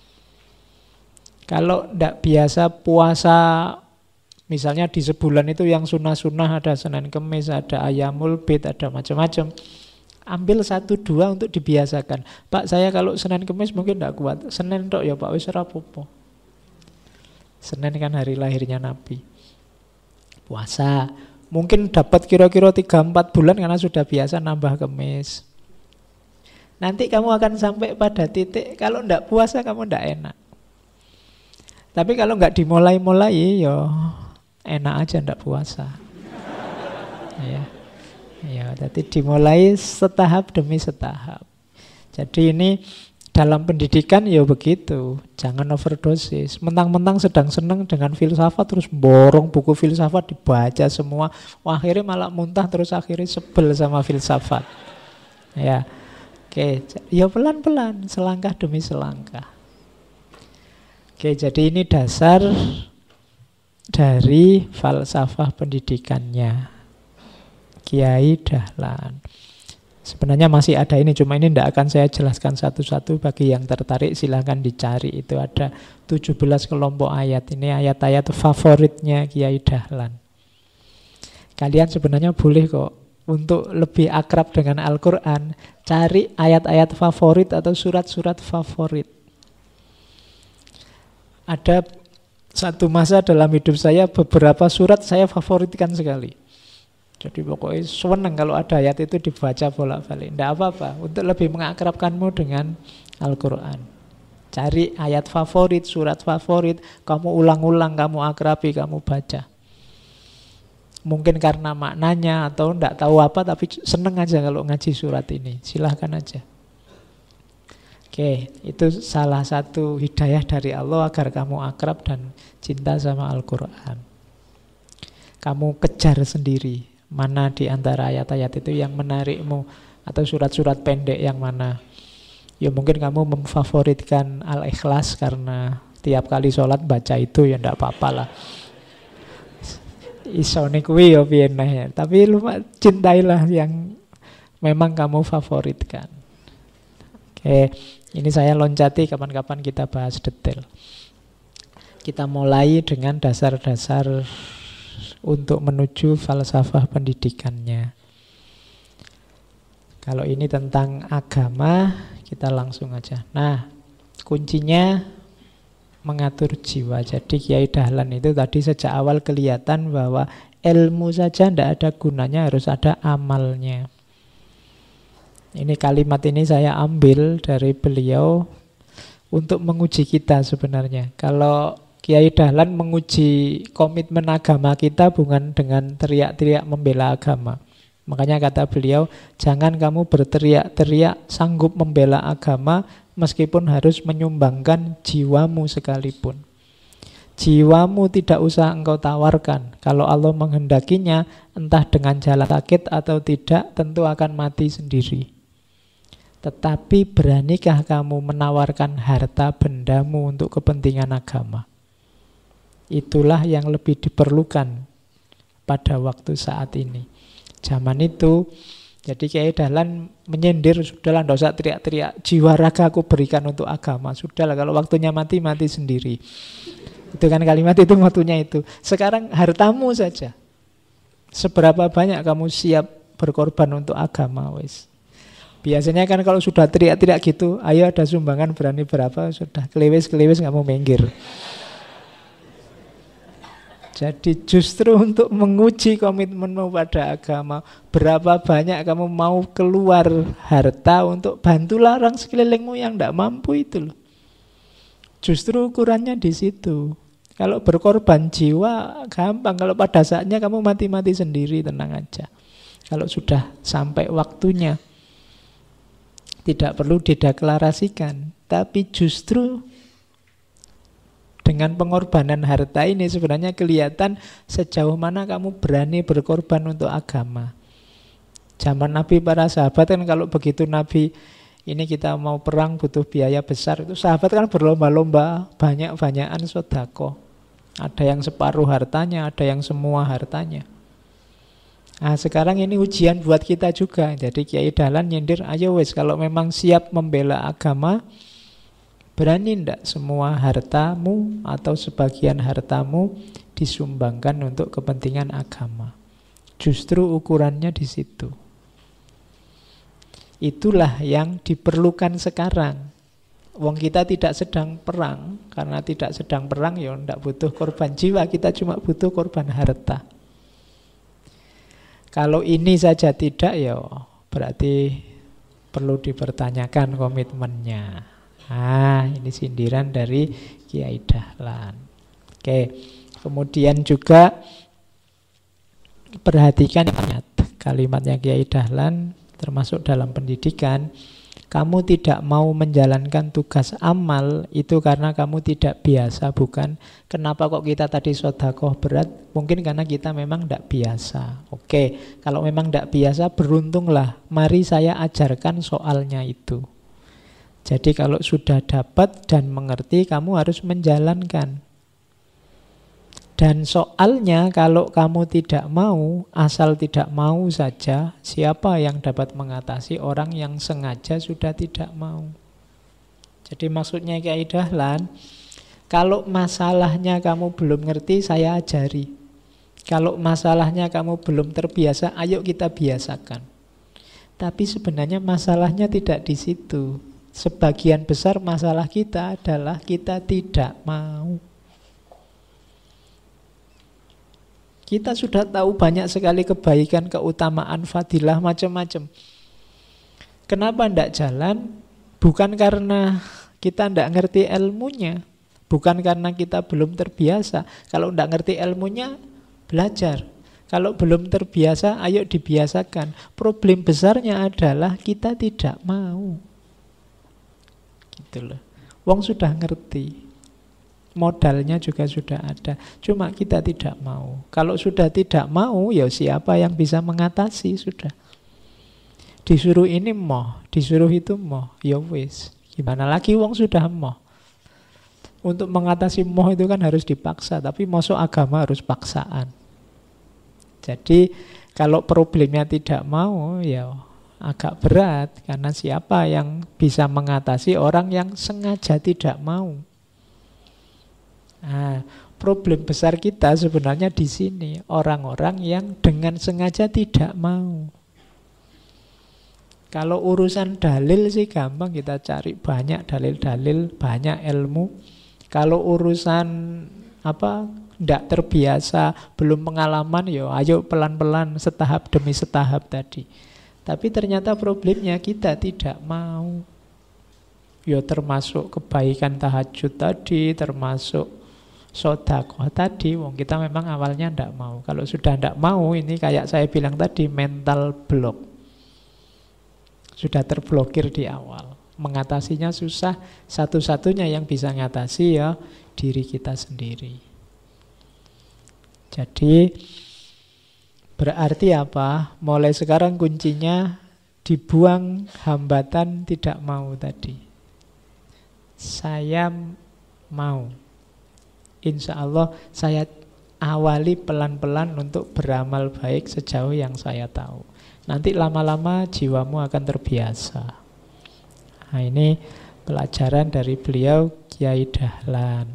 Kalau tidak biasa puasa, misalnya di sebulan itu yang sunnah-sunnah ada Senin Kemis, ada Ayamul Bid, ada macam-macam. Ambil 1-2 untuk dibiasakan. Pak, saya kalau Senin Kemis mungkin tidak kuat. Senin tok ya Pak, wis ora apa-apa. Senin kan hari lahirnya Nabi. Puasa, Mungkin dapat kira-kira 3-4 bulan karena sudah biasa nambah kemis. Nanti kamu akan sampai pada titik kalau ndak puasa kamu ndak enak. Tapi kalau nggak dimulai-mulai, ya enak aja ndak puasa. Ya, ya. Jadi dimulai setahap demi setahap. Jadi ini dalam pendidikan ya begitu, jangan overdosis. Mentang-mentang sedang senang dengan filsafat terus borong buku filsafat dibaca semua, wah, akhirnya malah muntah terus akhirnya sebel sama filsafat. Ya, oke, ya pelan-pelan, selangkah demi selangkah. Oke, jadi ini dasar dari falsafah pendidikannya Kiai Dahlan. Sebenarnya masih ada ini, cuma ini tidak akan saya jelaskan satu-satu. Bagi yang tertarik silahkan dicari. Itu ada 17 kelompok ayat. Ini ayat-ayat favoritnya Kiai Dahlan. Kalian sebenarnya boleh kok untuk lebih akrab dengan Al-Quran, cari ayat-ayat favorit atau surat-surat favorit. Ada satu masa dalam hidup saya, beberapa surat saya favoritkan sekali. Jadi pokoknya seneng kalau ada ayat itu dibaca bolak-balik. Tidak apa-apa, untuk lebih mengakrabkanmu dengan Al-Quran. Cari ayat favorit, surat favorit, kamu ulang-ulang, kamu akrabi, kamu baca. Mungkin karena maknanya atau tidak tahu apa, tapi seneng aja kalau ngaji surat ini. Silahkan aja. Oke, itu salah satu hidayah dari Allah agar kamu akrab dan cinta sama Al-Quran. Kamu kejar sendiri mana di antara ayat-ayat itu yang menarikmu, atau surat-surat pendek yang mana. Ya mungkin kamu memfavoritkan Al-Ikhlas karena tiap kali sholat baca itu, ya ndak apa-apa lah. Isone kuwi ya piye ya. Tapi lu cintailah yang memang kamu favoritkan. Oke, ini saya loncati, kapan-kapan kita bahas detail. Kita mulai dengan dasar-dasar untuk menuju falsafah pendidikannya. Kalau ini tentang agama, kita langsung aja. Nah, kuncinya mengatur jiwa. Jadi Kiai Dahlan itu tadi sejak awal kelihatan bahwa ilmu saja tidak ada gunanya, harus ada amalnya. Ini kalimat ini saya ambil dari beliau untuk menguji kita sebenarnya. Kalau Kiai Dahlan menguji komitmen agama kita bukan dengan teriak-teriak membela agama. Makanya kata beliau, jangan kamu berteriak-teriak sanggup membela agama meskipun harus menyumbangkan jiwamu sekalipun. Jiwamu tidak usah engkau tawarkan. Kalau Allah menghendakinya, entah dengan jalan sakit atau tidak, tentu akan mati sendiri. Tetapi beranikah kamu menawarkan harta bendamu untuk kepentingan agama? Itulah yang lebih diperlukan pada waktu saat ini. Zaman itu, jadi Kiai Dahlan menyindir, sudahlah tidak usah teriak-teriak, jiwa raga aku berikan untuk agama. Sudahlah, kalau waktunya mati, mati sendiri. Itu kan kalimat itu waktunya itu. Sekarang hartamu saja. Seberapa banyak kamu siap berkorban untuk agama, wis. Biasanya kan kalau sudah teriak-teriak gitu, ayo ada sumbangan berani berapa, sudah kelewes-kelewes nggak mau minggir. Jadi justru untuk menguji komitmenmu pada agama, berapa banyak kamu mau keluar harta untuk bantulah orang sekelilingmu yang tidak mampu itu loh. Justru ukurannya di situ. Kalau berkorban jiwa gampang, kalau pada saatnya kamu mati-mati sendiri, tenang aja. Kalau sudah sampai waktunya, tidak perlu dideklarasikan, tapi justru dengan pengorbanan harta ini sebenarnya kelihatan sejauh mana kamu berani berkorban untuk agama. Zaman Nabi, para sahabat kan kalau begitu Nabi ini kita mau perang butuh biaya besar, itu sahabat kan berlomba-lomba banyak-banyakan sedekah. Ada yang separuh hartanya, ada yang semua hartanya. Nah sekarang ini ujian buat kita juga. Jadi Kiai Dahlan nyindir, ayo wes kalau memang siap membela agama, berani ndak semua hartamu atau sebagian hartamu disumbangkan untuk kepentingan agama. Justru ukurannya di situ. Itulah yang diperlukan sekarang. Wong kita tidak sedang perang, karena tidak sedang perang ya ndak butuh korban jiwa, kita cuma butuh korban harta. Kalau ini saja tidak, ya berarti perlu dipertanyakan komitmennya. Ini sindiran dari Kiai Dahlan. Oke, kemudian juga perhatikan kalimatnya Kiai Dahlan, termasuk dalam pendidikan. Kamu tidak mau menjalankan tugas amal itu karena kamu tidak biasa, bukan. Kenapa kok kita tadi sedekah berat? Mungkin karena kita memang tidak biasa. Oke, kalau memang tidak biasa, beruntunglah. Mari saya ajarkan soalnya itu. Jadi kalau sudah dapat dan mengerti, kamu harus menjalankan. Dan soalnya kalau kamu tidak mau, asal tidak mau saja, siapa yang dapat mengatasi orang yang sengaja sudah tidak mau? Jadi maksudnya Kiai Dahlan, kalau masalahnya kamu belum ngerti, saya ajari. Kalau masalahnya kamu belum terbiasa, ayo kita biasakan. Tapi sebenarnya masalahnya tidak di situ. Sebagian besar masalah kita adalah kita tidak mau. Kita sudah tahu banyak sekali kebaikan, keutamaan, fadilah, macam-macam. Kenapa tidak jalan? Bukan karena kita tidak ngerti ilmunya. Bukan karena kita belum terbiasa. Kalau tidak ngerti ilmunya, belajar. Kalau belum terbiasa, ayo dibiasakan. Problem besarnya adalah kita tidak mau. Gitu loh. Wong sudah ngerti. Modalnya juga sudah ada. Cuma kita tidak mau. Kalau sudah tidak mau, ya siapa yang bisa mengatasi sudah. Disuruh ini moh, disuruh itu moh, ya wis. Gimana lagi wong sudah moh. Untuk mengatasi moh itu kan harus dipaksa, tapi masuk agama harus paksaan. Jadi kalau problemnya tidak mau, ya agak berat. Karena siapa yang bisa mengatasi orang yang sengaja tidak mau. Problem besar kita sebenarnya di sini, orang-orang yang dengan sengaja tidak mau. Kalau urusan dalil sih gampang, kita cari banyak dalil-dalil, banyak ilmu. Kalau urusan tidak terbiasa, belum pengalaman, ya ayo pelan-pelan, setahap demi setahap tadi. Tapi ternyata problemnya kita tidak mau. Ya termasuk kebaikan tahajud tadi, termasuk sedekah tadi, wong kita memang awalnya tidak mau. Kalau sudah tidak mau, ini kayak saya bilang tadi, mental block. Sudah terblokir di awal. Mengatasinya susah, satu-satunya yang bisa ngatasi ya diri kita sendiri. Jadi berarti apa? Mulai sekarang kuncinya dibuang hambatan tidak mau tadi. Saya mau. Insya Allah saya awali pelan-pelan untuk beramal baik sejauh yang saya tahu. Nanti lama-lama jiwamu akan terbiasa. Nah ini pelajaran dari beliau Kiai Dahlan.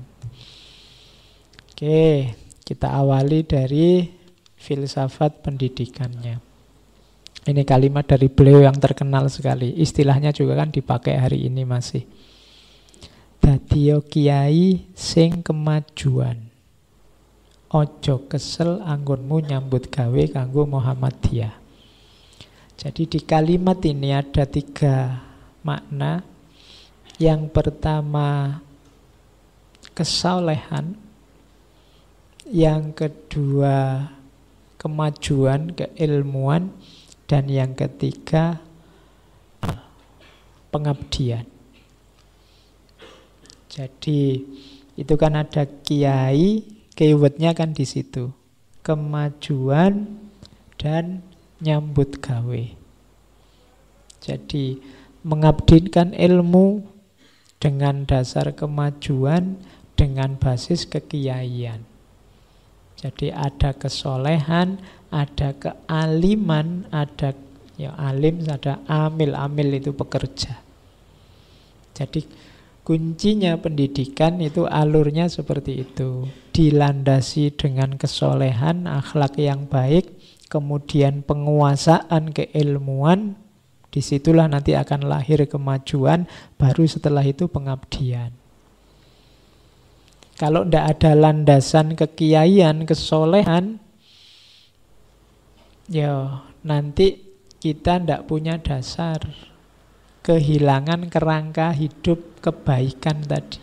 Oke, kita awali dari filsafat pendidikannya. Ini kalimat dari beliau yang terkenal sekali. Istilahnya juga kan dipakai hari ini masih. Dadiya kiai sing kemajuan, ojo kesel anggonmu nyambut gawe kanggo Muhammadiyah. Jadi di kalimat ini ada 3 makna. Yang pertama kesolehan, yang kedua kemajuan, keilmuan, dan yang ketiga pengabdian. Jadi itu kan ada kiai, keywordnya kan di situ, kemajuan dan nyambut gawe. Jadi mengabdikan ilmu dengan dasar kemajuan, dengan basis kekiaian. Jadi ada kesolehan, ada kealiman, ada alim, ada amil. Amil itu pekerja. Jadi kuncinya pendidikan itu alurnya seperti itu. Dilandasi dengan kesolehan, akhlak yang baik, kemudian penguasaan keilmuan. Disitulah nanti akan lahir kemajuan, baru setelah itu pengabdian. Kalau tidak ada landasan kekiaian, kesolehan, Ya, nanti kita ndak punya dasar, kehilangan kerangka hidup kebaikan tadi.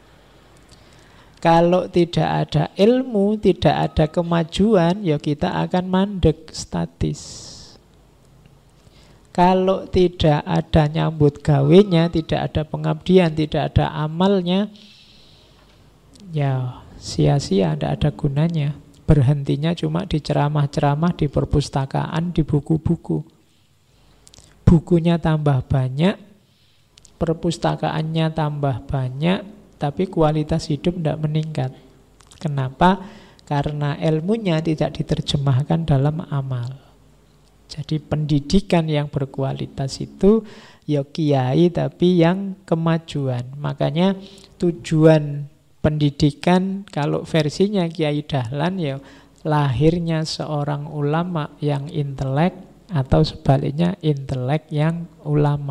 Kalau tidak ada ilmu, tidak ada kemajuan, ya kita akan mandek, statis. Kalau tidak ada nyambut gawenya, tidak ada pengabdian, tidak ada amalnya, ya sia-sia, tidak ada gunanya. Berhentinya cuma di ceramah-ceramah, di perpustakaan, di buku-buku. Bukunya tambah banyak, perpustakaannya tambah banyak, tapi kualitas hidup tidak meningkat. Kenapa? Karena ilmunya tidak diterjemahkan dalam amal. Jadi pendidikan yang berkualitas itu ya kiai tapi yang kemajuan. Makanya tujuan pendidikan kalau versinya Kiai Dahlan ya lahirnya seorang ulama yang intelek atau sebaliknya intelek yang ulama.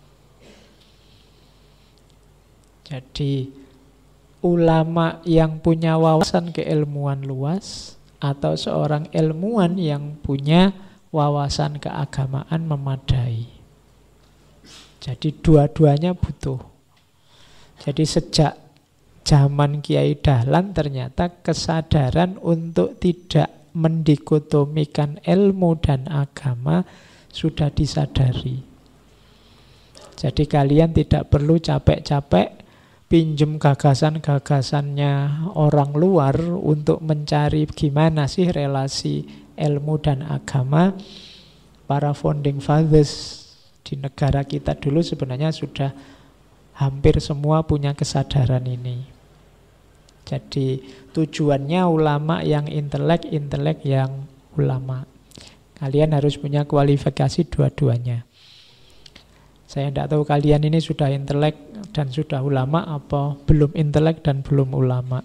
Jadi ulama yang punya wawasan keilmuan luas atau seorang ilmuwan yang punya wawasan keagamaan memadai. Jadi dua-duanya butuh. Jadi sejak zaman Kiai Dahlan ternyata kesadaran untuk tidak mendikotomikan ilmu dan agama sudah disadari. Jadi kalian tidak perlu capek-capek pinjem gagasan-gagasannya orang luar untuk mencari gimana sih relasi ilmu dan agama. Para founding fathers di negara kita dulu sebenarnya sudah hampir semua punya kesadaran ini. Jadi tujuannya ulama yang intelek, intelek yang ulama. Kalian harus punya kualifikasi dua-duanya. Saya tidak tahu kalian ini sudah intelek dan sudah ulama apa belum intelek dan belum ulama.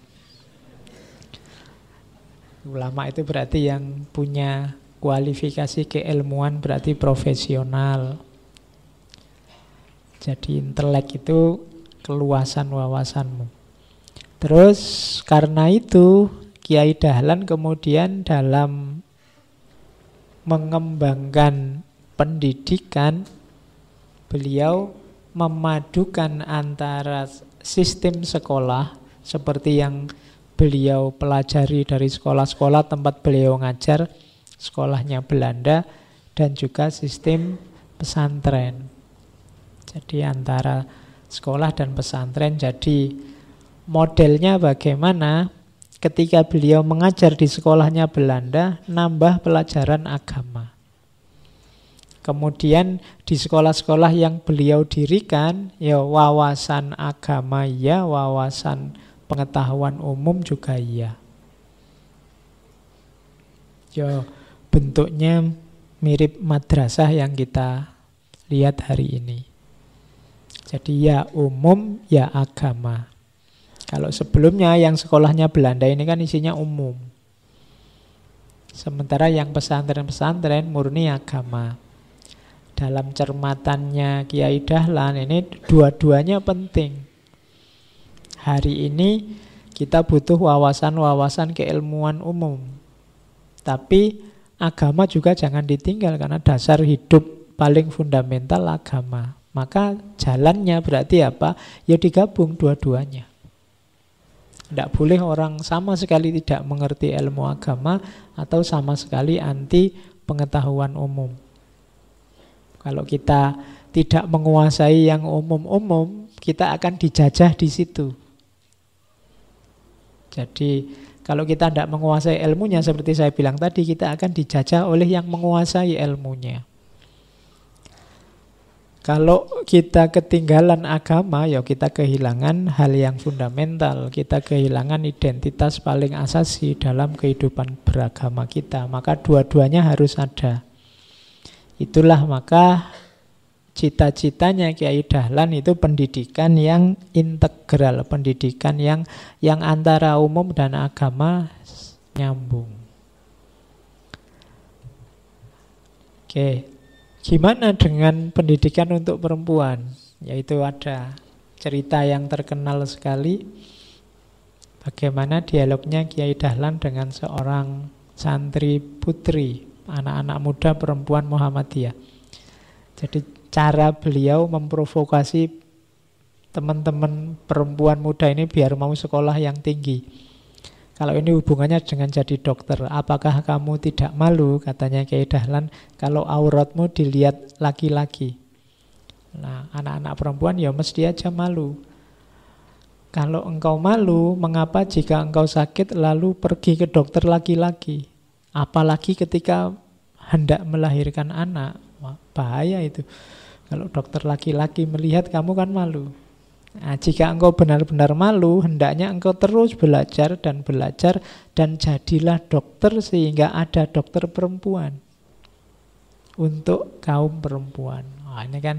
Ulama itu berarti yang punya kualifikasi keilmuan, berarti profesional. Jadi intelek itu keluasan wawasanmu. Terus karena itu Kiai Dahlan kemudian dalam mengembangkan pendidikan, beliau memadukan antara sistem sekolah seperti yang beliau pelajari dari sekolah-sekolah tempat beliau ngajar, sekolahnya Belanda, dan juga sistem pesantren. Jadi antara sekolah dan pesantren. Jadi modelnya bagaimana? Ketika beliau mengajar di sekolahnya Belanda, nambah pelajaran agama. Kemudian di sekolah-sekolah yang beliau dirikan, ya wawasan agama ya, wawasan pengetahuan umum juga iya. Ya bentuknya mirip madrasah yang kita lihat hari ini. Jadi ya umum ya agama. Kalau sebelumnya yang sekolahnya Belanda ini kan isinya umum. Sementara yang pesantren-pesantren murni agama. Dalam cermatannya Kiai Dahlan ini dua-duanya penting. Hari ini kita butuh wawasan-wawasan keilmuan umum. Tapi agama juga jangan ditinggal karena dasar hidup paling fundamental agama. Maka jalannya berarti apa? Ya digabung dua-duanya. Tidak boleh orang sama sekali tidak mengerti ilmu agama atau sama sekali anti pengetahuan umum. Kalau kita tidak menguasai yang umum-umum, kita akan dijajah di situ. Jadi kalau kita tidak menguasai ilmunya, seperti saya bilang tadi, kita akan dijajah oleh yang menguasai ilmunya. Kalau kita ketinggalan agama, ya kita kehilangan hal yang fundamental. Kita kehilangan identitas paling asasi dalam kehidupan beragama kita. Maka dua-duanya harus ada. Itulah maka cita-citanya Kiai Dahlan itu pendidikan yang integral, pendidikan yang antara umum dan agama nyambung. Oke, gimana dengan pendidikan untuk perempuan? Yaitu ada cerita yang terkenal sekali, bagaimana dialognya Kiai Dahlan dengan seorang santri putri anak-anak muda perempuan Muhammadiyah. Jadi cara beliau memprovokasi teman-teman perempuan muda ini biar mau sekolah yang tinggi. Kalau ini hubungannya dengan jadi dokter, apakah kamu tidak malu, katanya Kiai Dahlan, kalau auratmu dilihat laki-laki? Nah, anak-anak perempuan ya mesti aja malu. Kalau engkau malu, mengapa jika engkau sakit lalu pergi ke dokter laki-laki? Apalagi ketika hendak melahirkan anak. Wah, bahaya itu. Kalau dokter laki-laki melihat kamu kan malu. Nah, jika engkau benar-benar malu, hendaknya engkau terus belajar dan jadilah dokter sehingga ada dokter perempuan untuk kaum perempuan. Nah, ini kan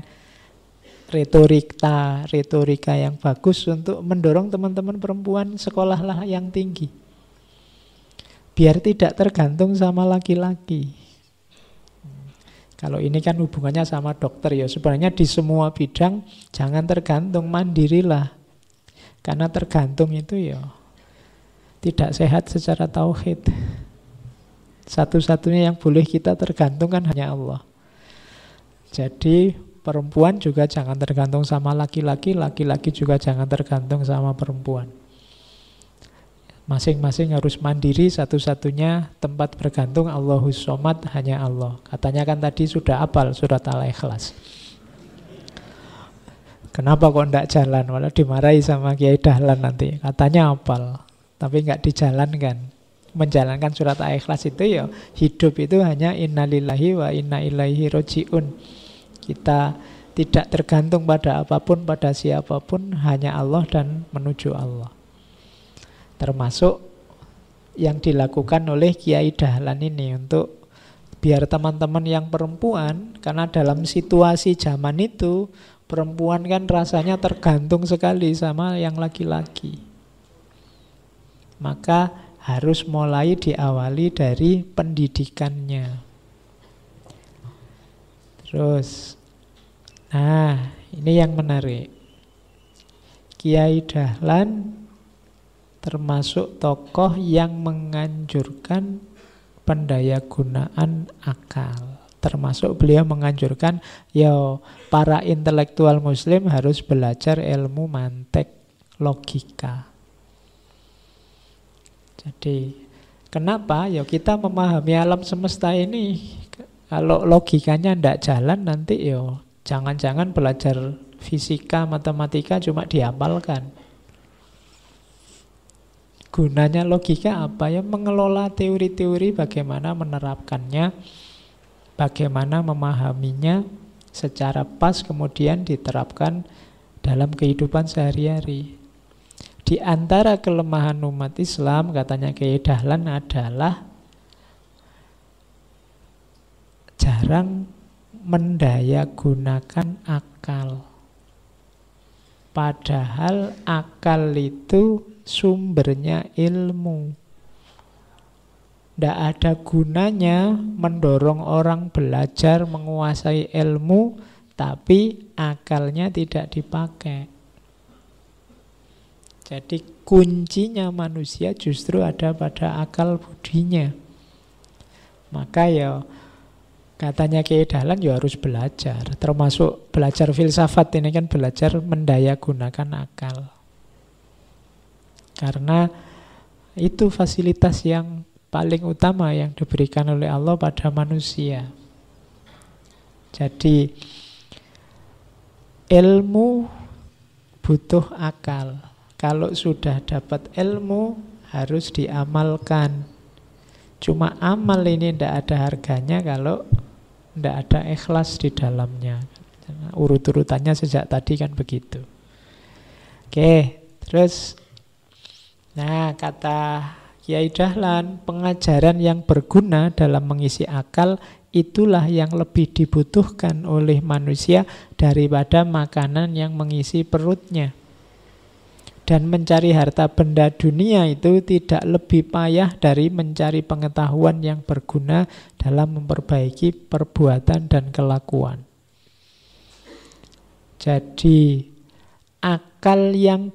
retorika yang bagus untuk mendorong teman-teman perempuan sekolahlah yang tinggi. Biar tidak tergantung sama laki-laki. Kalau ini kan hubungannya sama dokter ya. Sebenarnya di semua bidang jangan tergantung, mandirilah. Karena tergantung itu ya tidak sehat secara tauhid. Satu-satunya yang boleh kita tergantung kan hanya Allah. Jadi perempuan juga jangan tergantung sama laki-laki, laki-laki juga jangan tergantung sama perempuan. Masing-masing harus mandiri, satu-satunya tempat bergantung Allahus Shomad, hanya Allah. Katanya kan tadi sudah hafal surat Al-Ikhlas. Kenapa kok tidak jalan? Walau dimarahi sama Kiai Dahlan nanti. Katanya hafal, tapi nggak dijalankan. Menjalankan surat Al-Ikhlas itu ya, hidup itu hanya innalillahi wa inna ilaihi roji'un. Kita tidak tergantung pada apapun, pada siapapun, hanya Allah dan menuju Allah. Termasuk yang dilakukan oleh Kiai Dahlan ini untuk biar teman-teman yang perempuan, karena dalam situasi zaman itu perempuan kan rasanya tergantung sekali sama yang laki-laki. Maka harus mulai diawali dari pendidikannya. Terus, nah ini yang menarik. Kiai Dahlan termasuk tokoh yang menganjurkan pendayagunaan akal. Termasuk beliau menganjurkan ya para intelektual muslim harus belajar ilmu mantek, logika. Jadi kenapa? Ya kita memahami alam semesta ini kalau logikanya tidak jalan nanti ya jangan-jangan belajar fisika, matematika cuma dihafalkan. Gunanya logika apa? Ya mengelola teori-teori, bagaimana menerapkannya, bagaimana memahaminya secara pas kemudian diterapkan dalam kehidupan sehari-hari. Di antara kelemahan umat Islam, katanya Kiai Dahlan, adalah jarang mendayagunakan akal. Padahal akal itu sumbernya ilmu. Tidak ada gunanya mendorong orang belajar menguasai ilmu, tapi akalnya tidak dipakai. Jadi kuncinya manusia justru ada pada akal budinya. Maka ya katanya Kiai Dahlan ya harus belajar. Termasuk belajar filsafat ini kan belajar mendayagunakan akal. Karena itu fasilitas yang paling utama yang diberikan oleh Allah pada manusia. Jadi ilmu butuh akal. Kalau sudah dapat ilmu harus diamalkan. Cuma amal ini tidak ada harganya kalau tidak ada ikhlas di dalamnya. Urut-urutannya sejak tadi kan begitu. Oke, terus nah, kata Kiai Dahlan, pengajaran yang berguna dalam mengisi akal itulah yang lebih dibutuhkan oleh manusia daripada makanan yang mengisi perutnya. Dan mencari harta benda dunia itu tidak lebih payah dari mencari pengetahuan yang berguna dalam memperbaiki perbuatan dan kelakuan. Jadi akal yang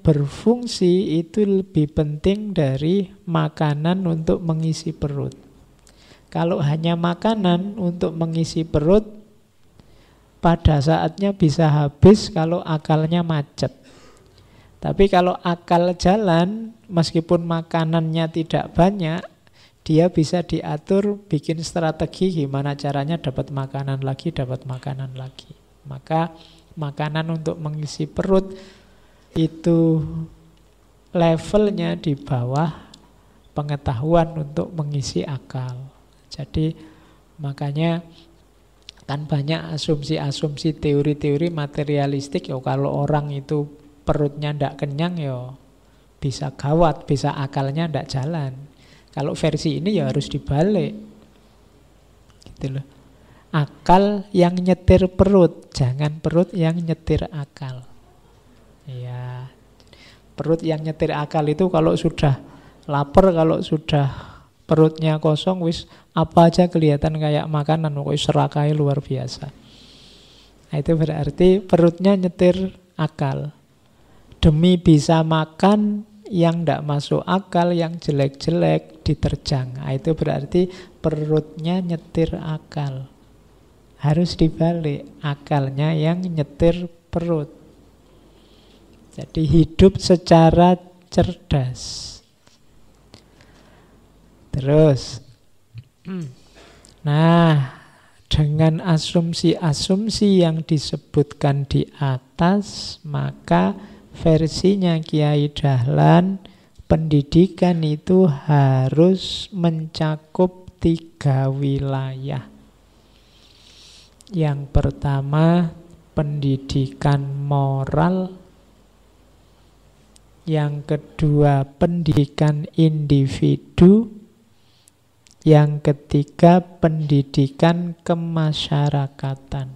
berfungsi itu lebih penting dari makanan untuk mengisi perut. Kalau hanya makanan untuk mengisi perut, pada saatnya bisa habis kalau akalnya macet. Tapi kalau akal jalan, meskipun makanannya tidak banyak, dia bisa diatur, bikin strategi gimana caranya dapat makanan lagi. Maka makanan untuk mengisi perut itu levelnya di bawah pengetahuan untuk mengisi akal. Jadi makanya kan banyak asumsi-asumsi, teori-teori materialistik. Ya kalau orang itu perutnya ndak kenyang, ya bisa gawat, bisa akalnya ndak jalan. Kalau versi ini ya harus dibalik, gitu loh. Akal yang nyetir perut, jangan perut yang nyetir akal. Ya, perut yang nyetir akal itu kalau sudah lapar, kalau sudah perutnya kosong, wis apa aja kelihatan kayak makanan, wis serakai luar biasa. Nah, itu berarti perutnya nyetir akal. Demi bisa makan yang tidak masuk akal, yang jelek-jelek diterjang. Nah, itu berarti perutnya nyetir akal. Harus dibalik, akalnya yang nyetir perut. Jadi hidup secara cerdas. Terus, nah, dengan asumsi-asumsi yang disebutkan di atas, maka versinya Kiai Dahlan, pendidikan itu harus mencakup 3 wilayah. Yang pertama, pendidikan moral. Yang kedua, pendidikan individu. Yang ketiga, pendidikan kemasyarakatan.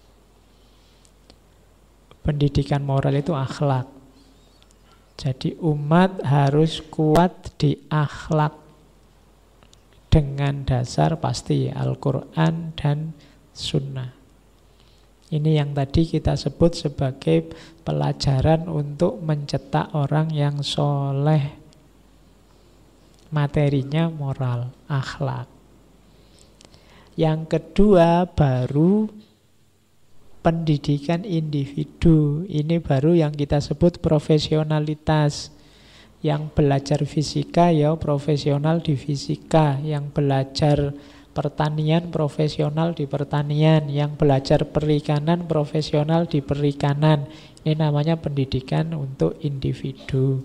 Pendidikan moral itu akhlak. Jadi umat harus kuat di akhlak dengan dasar pasti Al-Quran dan Sunnah. Ini yang tadi kita sebut sebagai pelajaran untuk mencetak orang yang soleh. Materinya moral, akhlak. Yang kedua baru pendidikan individu. Ini baru yang kita sebut profesionalitas. Yang belajar fisika ya profesional di fisika. Yang belajar pertanian profesional di pertanian. Yang belajar perikanan profesional di perikanan. Ini namanya pendidikan untuk individu.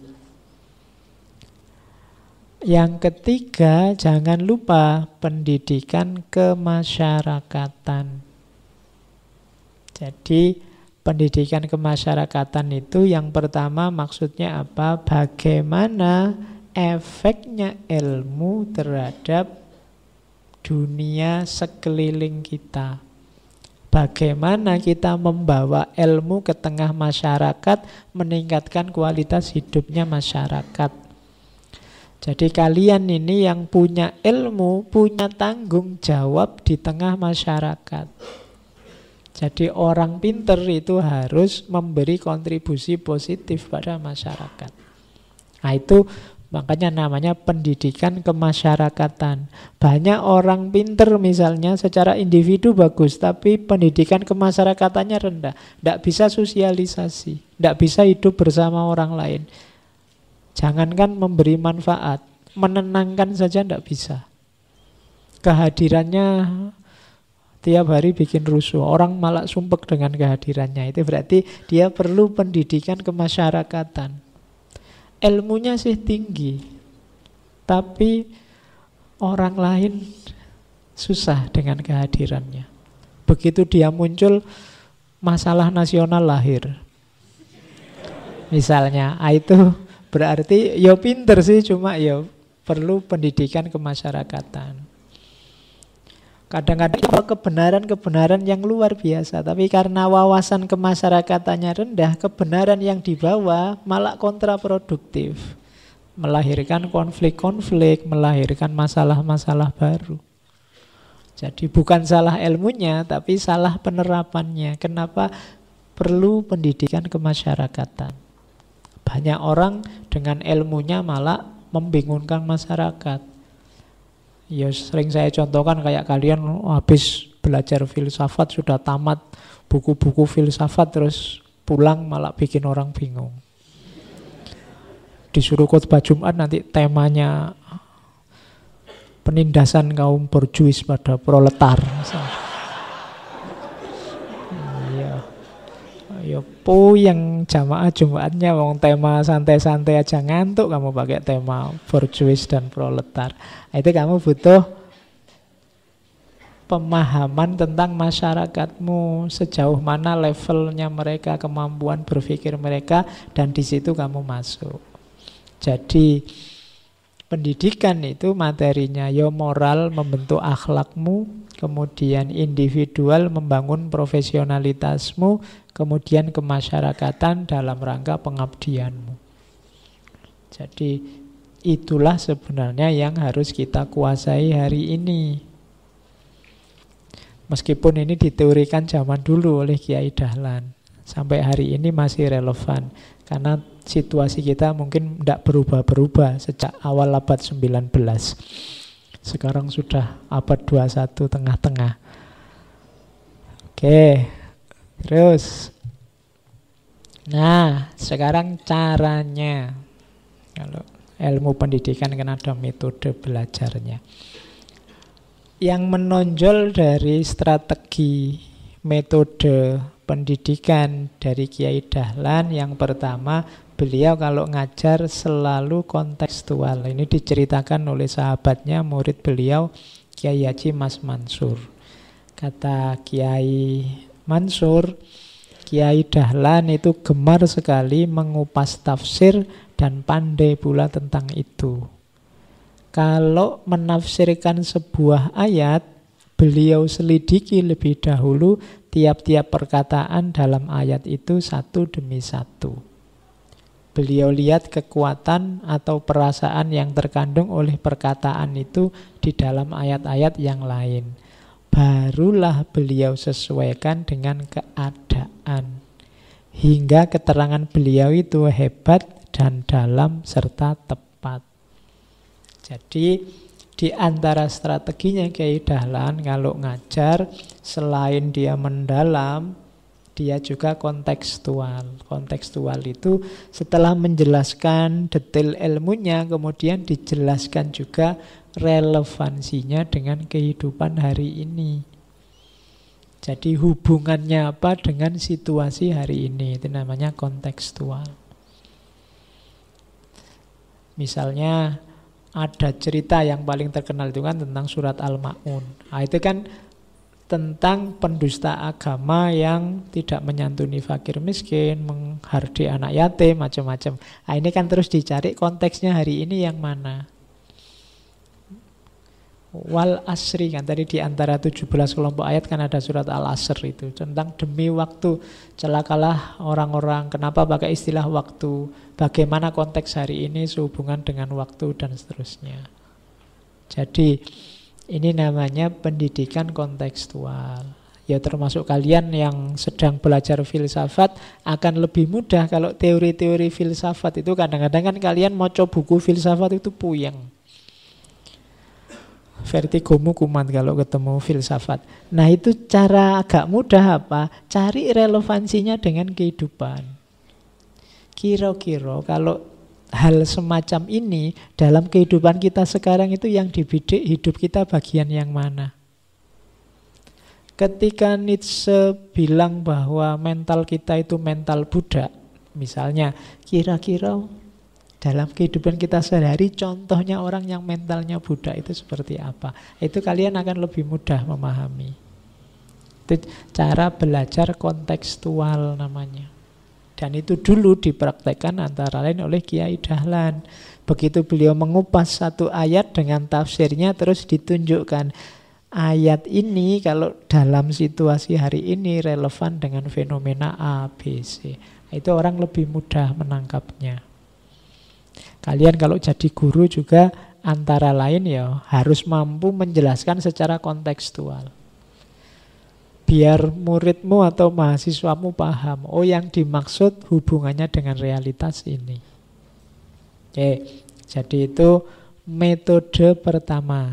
Yang ketiga, jangan lupa pendidikan kemasyarakatan. Jadi pendidikan kemasyarakatan itu yang pertama maksudnya apa? Bagaimana efeknya ilmu terhadap dunia sekeliling kita. Bagaimana kita membawa ilmu ke tengah masyarakat, meningkatkan kualitas hidupnya masyarakat. Jadi kalian ini yang punya ilmu, punya tanggung jawab di tengah masyarakat. Jadi orang pinter itu harus memberi kontribusi positif pada masyarakat. Nah itu makanya namanya pendidikan kemasyarakatan. Banyak orang pinter misalnya secara individu bagus, tapi pendidikan kemasyarakatannya rendah. Tidak bisa sosialisasi, tidak bisa hidup bersama orang lain. Jangankan memberi manfaat, menenangkan saja tidak bisa. Kehadirannya tiap hari bikin rusuh, orang malah sumpek dengan kehadirannya. Itu berarti dia perlu pendidikan kemasyarakatan. Ilmunya sih tinggi, tapi orang lain susah dengan kehadirannya. Begitu dia muncul, masalah nasional lahir. Misalnya, itu berarti ya pinter sih, cuma ya perlu pendidikan kemasyarakatan. Kadang-kadang kebenaran-kebenaran yang luar biasa, tapi karena wawasan kemasyarakatannya rendah, kebenaran yang dibawa malah kontraproduktif, melahirkan konflik-konflik, melahirkan masalah-masalah baru. Jadi bukan salah ilmunya, tapi salah penerapannya. Kenapa perlu pendidikan kemasyarakatan? Banyak orang dengan ilmunya malah membingungkan masyarakat. Ya sering saya contohkan kayak kalian habis belajar filsafat sudah tamat buku-buku filsafat terus pulang malah bikin orang bingung. Disuruh khotbah Jumat nanti temanya penindasan kaum borjuis pada proletar. Ya puyeng jamaah Jumatnya wong tema santai-santai aja ngantuk kamu pakai tema borjuis dan proletar. Itu kamu butuh pemahaman tentang masyarakatmu, sejauh mana levelnya mereka, kemampuan berpikir mereka, dan di situ kamu masuk. Jadi pendidikan itu materinya ya moral, membentuk akhlakmu, kemudian individual, membangun profesionalitasmu, kemudian kemasyarakatan dalam rangka pengabdianmu. Jadi itulah sebenarnya yang harus kita kuasai hari ini. Meskipun ini diteorikan zaman dulu oleh Kiai Dahlan, sampai hari ini masih relevan. Karena situasi kita mungkin tidak berubah-berubah sejak awal abad 19. Sekarang sudah abad 21 tengah-tengah. Oke, terus. Nah, sekarang caranya. Kalau ilmu pendidikan kan ada metode belajarnya. Yang menonjol dari strategi metode pendidikan dari Kiai Dahlan, yang pertama, beliau kalau ngajar selalu kontekstual. Ini diceritakan oleh sahabatnya, murid beliau, Kiai Haji Mas Mansur. Kata Kiai Mansur, Kiai Dahlan itu gemar sekali mengupas tafsir dan pandai pula tentang itu. Kalau menafsirkan sebuah ayat, beliau selidiki lebih dahulu tiap-tiap perkataan dalam ayat itu satu demi satu. Beliau lihat kekuatan atau perasaan yang terkandung oleh perkataan itu di dalam ayat-ayat yang lain. Barulah beliau sesuaikan dengan keadaan. Hingga keterangan beliau itu hebat dan dalam serta tepat. Jadi di antara strateginya Kiai Dahlan kalau ngajar, selain dia mendalam, dia juga kontekstual. Kontekstual itu setelah menjelaskan detail ilmunya, kemudian dijelaskan juga relevansinya dengan kehidupan hari ini. Jadi hubungannya apa dengan situasi hari ini, itu namanya kontekstual. Misalnya ada cerita yang paling terkenal itu kan tentang surat Al-Ma'un. Nah, itu kan tentang pendusta agama yang tidak menyantuni fakir miskin, menghardi anak yatim, macam-macam. Nah, ini kan terus dicari konteksnya hari ini yang mana. Wal asri kan tadi di antara 17 kelompok ayat kan ada surat Al-Asr itu tentang demi waktu, celakalah orang-orang. Kenapa pakai istilah waktu? Bagaimana konteks hari ini sehubungan dengan waktu dan seterusnya. Jadi ini namanya pendidikan kontekstual. Ya termasuk kalian yang sedang belajar filsafat akan lebih mudah kalau teori-teori filsafat itu kadang-kadang kan kalian mau coba buku filsafat itu puyeng. Vertigomu kumat kalau ketemu filsafat. Nah itu cara agak mudah apa? Cari relevansinya dengan kehidupan. Kira-kira kalau hal semacam ini dalam kehidupan kita sekarang itu yang dibidik hidup kita bagian yang mana? Ketika Nietzsche bilang bahwa mental kita itu mental budak, misalnya, kira-kira dalam kehidupan kita sehari, contohnya orang yang mentalnya budak itu seperti apa? Itu kalian akan lebih mudah memahami. Itu cara belajar kontekstual namanya. Dan itu dulu dipraktekkan antara lain oleh Kiai Dahlan. Begitu beliau mengupas satu ayat dengan tafsirnya, terus ditunjukkan ayat ini kalau dalam situasi hari ini relevan dengan fenomena A, B, C. Itu orang lebih mudah menangkapnya. Kalian kalau jadi guru juga antara lain ya harus mampu menjelaskan secara kontekstual. Biar muridmu atau mahasiswamu paham, oh yang dimaksud hubungannya dengan realitas ini. Oke, jadi itu metode pertama.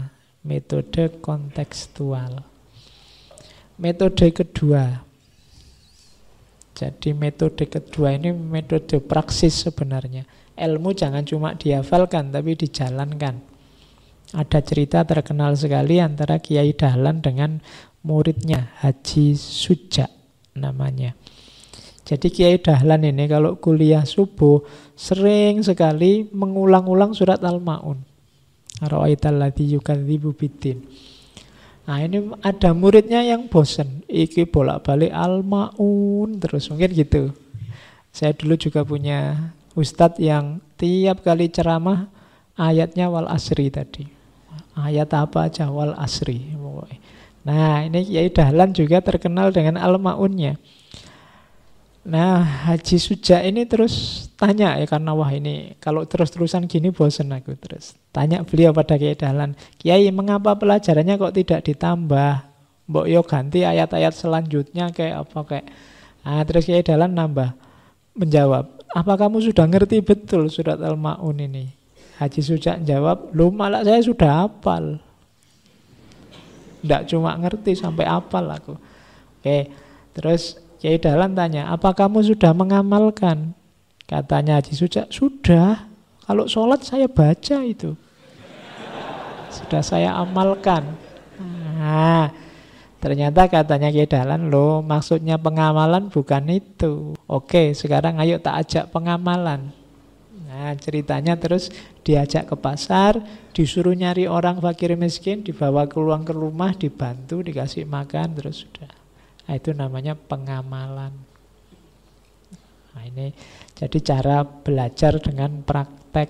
Metode kontekstual. Metode kedua. Jadi metode kedua ini metode praksis sebenarnya. Ilmu jangan cuma dihafalkan tapi dijalankan. Ada cerita terkenal sekali antara Kiai Dahlan dengan muridnya, Haji Suja namanya. Jadi Kiai Dahlan ini kalau kuliah subuh sering sekali mengulang-ulang surat Al-Ma'un. Ara'aital ladzi yukadzibu biddin. Nah ini ada muridnya yang bosen, iki bolak-balik Al-Ma'un terus, mungkin gitu. Saya dulu juga punya ustadz yang tiap kali ceramah ayatnya wal asri tadi. Ayat apa aja wal asri. Nah ini Kiai Dahlan juga terkenal dengan Al-Ma'unnya. Nah Haji Suja ini terus tanya ya, karena wah ini kalau terus-terusan gini bosen aku. Terus tanya beliau pada Kiai Dahlan, Kiai mengapa pelajarannya kok tidak ditambah? Mbok yo ganti ayat-ayat selanjutnya kayak apa kayak. Nah terus Kiai Dahlan menjawab, apa kamu sudah ngerti betul surat Al-Ma'un ini? Haji Suja jawab, lu malah saya sudah hafal. Tidak cuma ngerti, sampai hafal aku. Oke, terus Kiai Dahlan tanya, apa kamu sudah mengamalkan? Katanya Haji Suja, sudah. Kalau sholat saya baca itu. Sudah saya amalkan. Nah, ternyata katanya Kiai Dahlan, loh maksudnya pengamalan bukan itu. Oke, sekarang ayo tak ajak pengamalan. Nah ceritanya terus diajak ke pasar, disuruh nyari orang fakir miskin, dibawa keluar ke rumah, dibantu, dikasih makan, terus sudah. Nah, itu namanya pengamalan. Nah ini jadi cara belajar dengan praktek,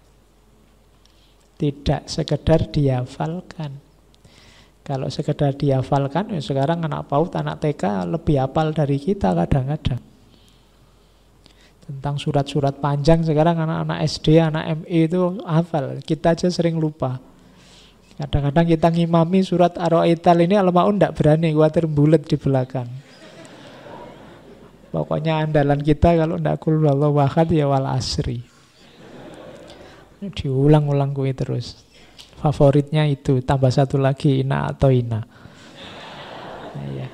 tidak sekedar dihafalkan. Kalau sekedar dihafalkan, ya sekarang anak PAUD, anak TK lebih hafal dari kita kadang-kadang. Tentang surat-surat panjang sekarang anak-anak SD, anak MI itu hafal. Kita aja sering lupa. Kadang-kadang kita ngimami surat Ar-Ra'aital ini Al-Ma'un tidak berani, khawatir bulet di belakang. Pokoknya andalan kita kalau tidak qul huwallahu ahad ya wal asri. Diulang-ulang gue terus. Favoritnya itu, tambah satu lagi ina atau ina. Nah, ya.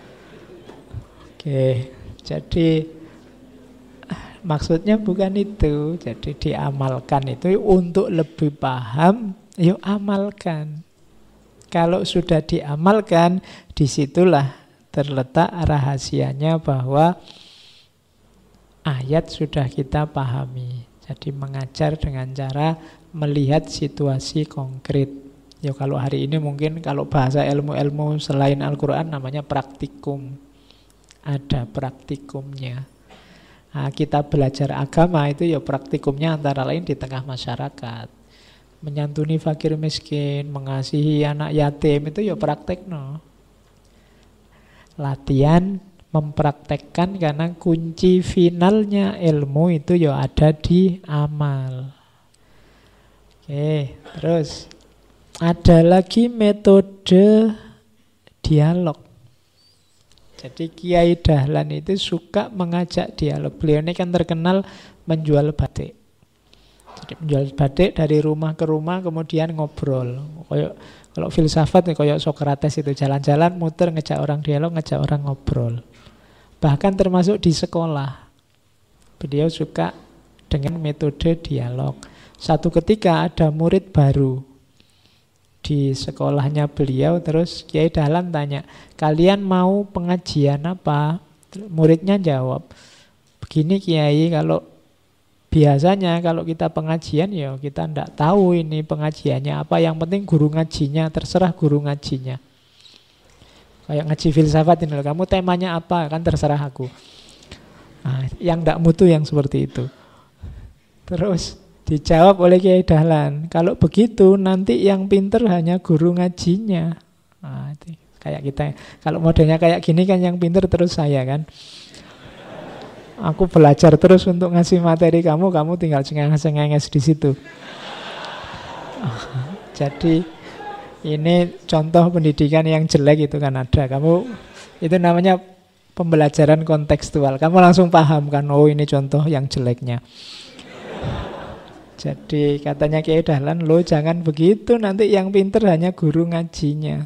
Oke, jadi maksudnya bukan itu. Jadi diamalkan itu untuk lebih paham, yuk amalkan. Kalau sudah diamalkan, disitulah terletak rahasianya bahwa ayat sudah kita pahami. Jadi mengajar dengan cara melihat situasi konkret. Ya kalau hari ini mungkin kalau bahasa ilmu-ilmu selain Al-Quran namanya praktikum. Ada praktikumnya. Nah, kita belajar agama itu ya praktikumnya antara lain di tengah masyarakat. Menyantuni fakir miskin, mengasihi anak yatim itu ya praktek no. Latihan mempraktekkan karena kunci finalnya ilmu itu ya ada di amal. Oke, terus ada lagi metode dialog. Jadi Kiai Dahlan itu suka mengajak dialog. Beliau ini kan terkenal menjual batik. Jadi menjual batik dari rumah ke rumah kemudian ngobrol. Kalau filsafat kayak Sokrates itu jalan-jalan muter ngejak orang dialog, ngejak orang ngobrol. Bahkan termasuk di sekolah. Beliau suka dengan metode dialog. Satu ketika ada murid baru di sekolahnya beliau, terus Kiai Dahlan tanya, kalian mau pengajian apa? Muridnya jawab, begini Kiai, kalau biasanya kalau kita pengajian ya kita tidak tahu ini pengajiannya apa, yang penting guru ngajinya, terserah guru ngajinya. Kayak ngaji filsafat ini, kamu temanya apa, kan terserah aku. Nah, yang tidak mutu yang seperti itu. Terus dijawab oleh Kiai Dahlan, kalau begitu nanti yang pinter hanya guru ngajinya. Nah, itu kayak kita, kalau modelnya kayak gini kan yang pinter terus saya kan. Aku belajar terus untuk ngasih materi kamu, kamu tinggal cengenges-cengenges di situ. Jadi ini contoh pendidikan yang jelek itu kan ada. Kamu itu namanya pembelajaran kontekstual. Kamu langsung paham kan, oh ini contoh yang jeleknya. Jadi katanya Kiai Dahlan, lo jangan begitu, nanti yang pinter hanya guru ngajinya.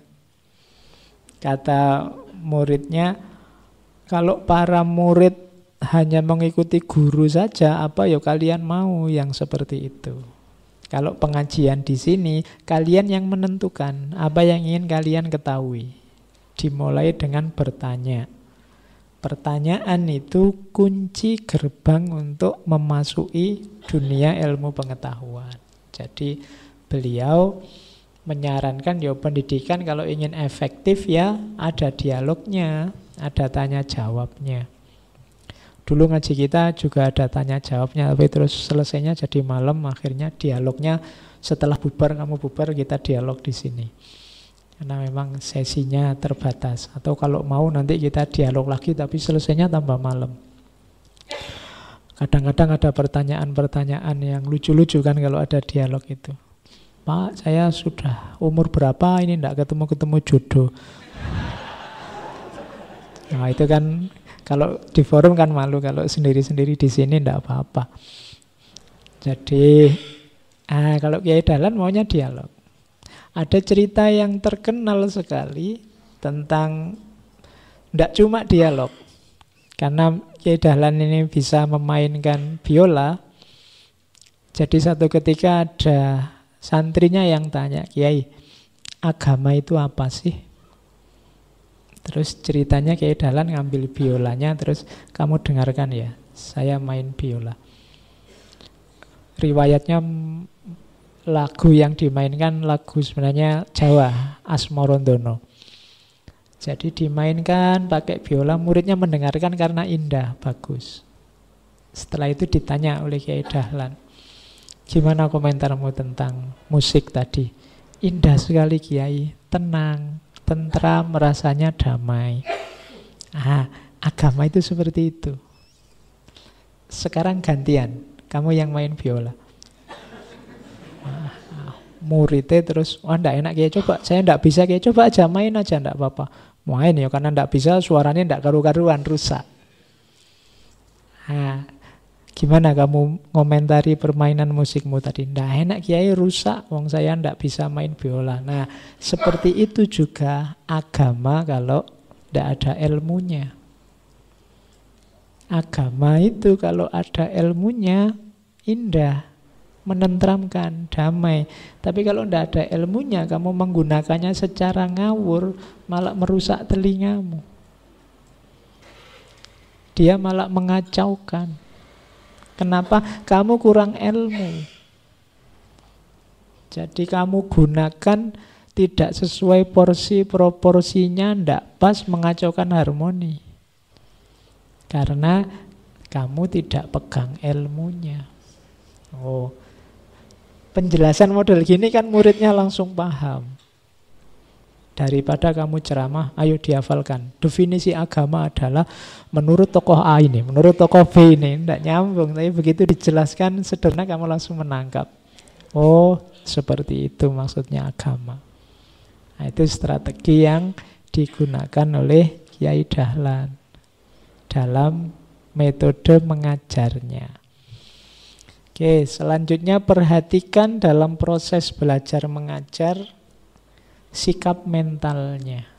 Kata muridnya, kalau para murid hanya mengikuti guru saja, apa ya kalian mau yang seperti itu? Kalau pengajian di sini, kalian yang menentukan apa yang ingin kalian ketahui. Dimulai dengan bertanya. Pertanyaan itu kunci gerbang untuk memasuki dunia ilmu pengetahuan. Jadi beliau menyarankan ya pendidikan kalau ingin efektif ya ada dialognya, ada tanya jawabnya. Dulu ngaji kita juga ada tanya jawabnya, tapi terus selesainya jadi malam, akhirnya dialognya setelah bubar, kamu bubar, kita dialog di sini. Karena memang sesinya terbatas. Atau kalau mau nanti kita dialog lagi, tapi selesainya tambah malam. Kadang-kadang ada pertanyaan-pertanyaan yang lucu-lucu kan kalau ada dialog itu. Pak, saya sudah umur berapa ini tidak ketemu-ketemu jodoh. Nah itu kan kalau di forum kan malu, kalau sendiri-sendiri di sini tidak apa-apa. Jadi kalau Kiai Dahlan maunya dialog. Ada cerita yang terkenal sekali tentang tidak cuma dialog. Karena Kiai Dahlan ini bisa memainkan biola. Jadi satu ketika ada santrinya yang tanya, Kiai, agama itu apa sih? Terus ceritanya Kiai Dahlan ngambil biolanya, terus kamu dengarkan ya, saya main biola. Riwayatnya lagu yang dimainkan lagu sebenarnya Jawa, Asmarandono. Jadi dimainkan pakai biola, muridnya mendengarkan karena indah, bagus. Setelah itu ditanya oleh Kiai Dahlan, gimana komentarmu tentang musik tadi? Indah sekali Kiai, tenang, tentram, rasanya damai. Agama itu seperti itu. Sekarang gantian, kamu yang main biola. Muridnya terus, enggak enak Kiai, coba. Saya enggak bisa Kiai, coba aja, main aja, enggak apa-apa. Main ya, karena enggak bisa, suaranya enggak karu-karuan, rusak. Gimana kamu ngomentari permainan musikmu tadi? Nggak enak Kiai, rusak, wong saya nggak bisa main biola. Nah, seperti itu juga agama kalau nggak ada ilmunya. Agama itu kalau ada ilmunya indah, menenteramkan, damai. Tapi kalau nggak ada ilmunya, kamu menggunakannya secara ngawur, malah merusak telingamu. Dia malah mengacaukan. Kenapa? Kamu kurang ilmu. Jadi kamu gunakan tidak sesuai porsi, proporsinya, tidak pas, mengacaukan harmoni. Karena kamu tidak pegang ilmunya. Penjelasan model gini kan muridnya langsung paham. Daripada kamu ceramah, ayo dihafalkan. Definisi agama adalah menurut tokoh A ini, menurut tokoh B ini. Tidak nyambung, tapi begitu dijelaskan sederhana kamu langsung menangkap. Oh, seperti itu maksudnya agama. Nah, itu strategi yang digunakan oleh Kiai Dahlan dalam metode mengajarnya. Oke, selanjutnya perhatikan dalam proses belajar mengajar sikap mentalnya,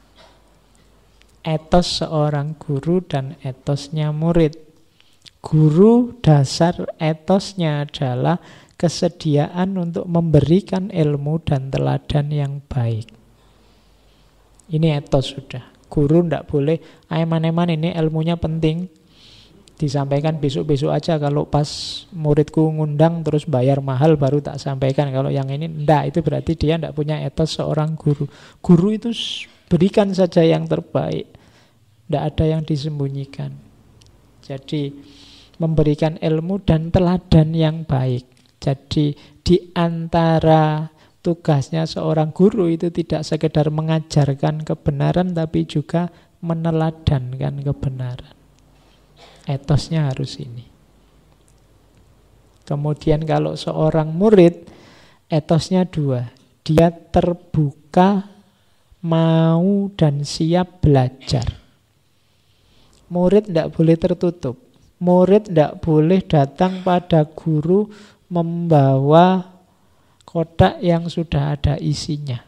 etos seorang guru dan etosnya murid. Guru dasar etosnya adalah kesediaan untuk memberikan ilmu dan teladan yang baik. Ini etos sudah. Guru tidak boleh eman-eman ini ilmunya penting, disampaikan besok-besok aja. Kalau pas muridku ngundang terus bayar mahal baru tak sampaikan. Kalau yang ini enggak, itu berarti dia enggak punya etos seorang guru. Guru itu berikan saja yang terbaik, enggak ada yang disembunyikan. Jadi memberikan ilmu dan teladan yang baik. Jadi di antara tugasnya seorang guru itu tidak sekedar mengajarkan kebenaran, tapi juga meneladankan kebenaran. Etosnya harus ini. Kemudian kalau seorang murid, etosnya dua. Dia terbuka, mau dan siap belajar. Murid tidak boleh tertutup. Murid tidak boleh datang pada guru membawa kotak yang sudah ada isinya.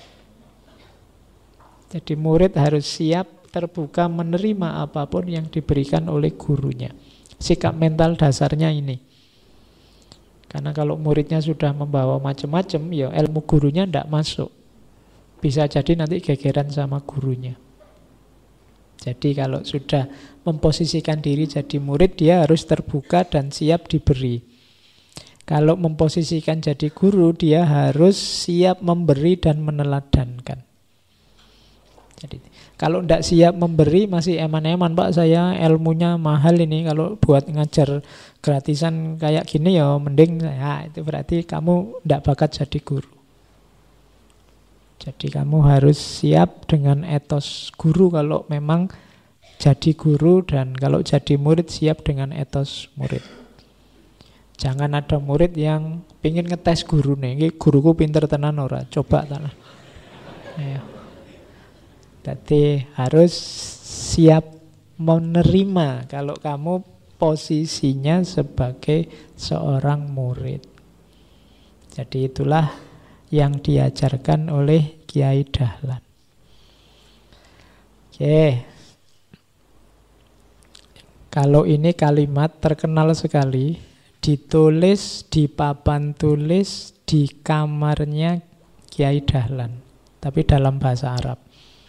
Jadi murid harus siap terbuka menerima apapun yang diberikan oleh gurunya. Sikap mental dasarnya ini. Karena kalau muridnya sudah membawa macam-macam, ya ilmu gurunya tidak masuk. Bisa jadi nanti gegeran sama gurunya. Jadi kalau sudah memposisikan diri jadi murid, dia harus terbuka dan siap diberi. Kalau memposisikan jadi guru, dia harus siap memberi dan meneladankan. Jadi, kalau tidak siap memberi, masih eman-eman, Pak, saya ilmunya mahal ini, kalau buat ngajar gratisan kayak gini ya mending, ya itu berarti kamu tidak bakat jadi guru. Jadi kamu harus siap dengan etos guru kalau memang jadi guru, dan kalau jadi murid siap dengan etos murid. Jangan ada murid yang pingin ngetes guru nih, ini guruku pinter tenan ora, coba tanah. Ya. Jadi harus siap menerima kalau kamu posisinya sebagai seorang murid. Jadi itulah yang diajarkan oleh Kiai Dahlan. Oke. Kalau ini kalimat terkenal sekali, ditulis di papan tulis di kamarnya Kiai Dahlan, tapi dalam bahasa Arab.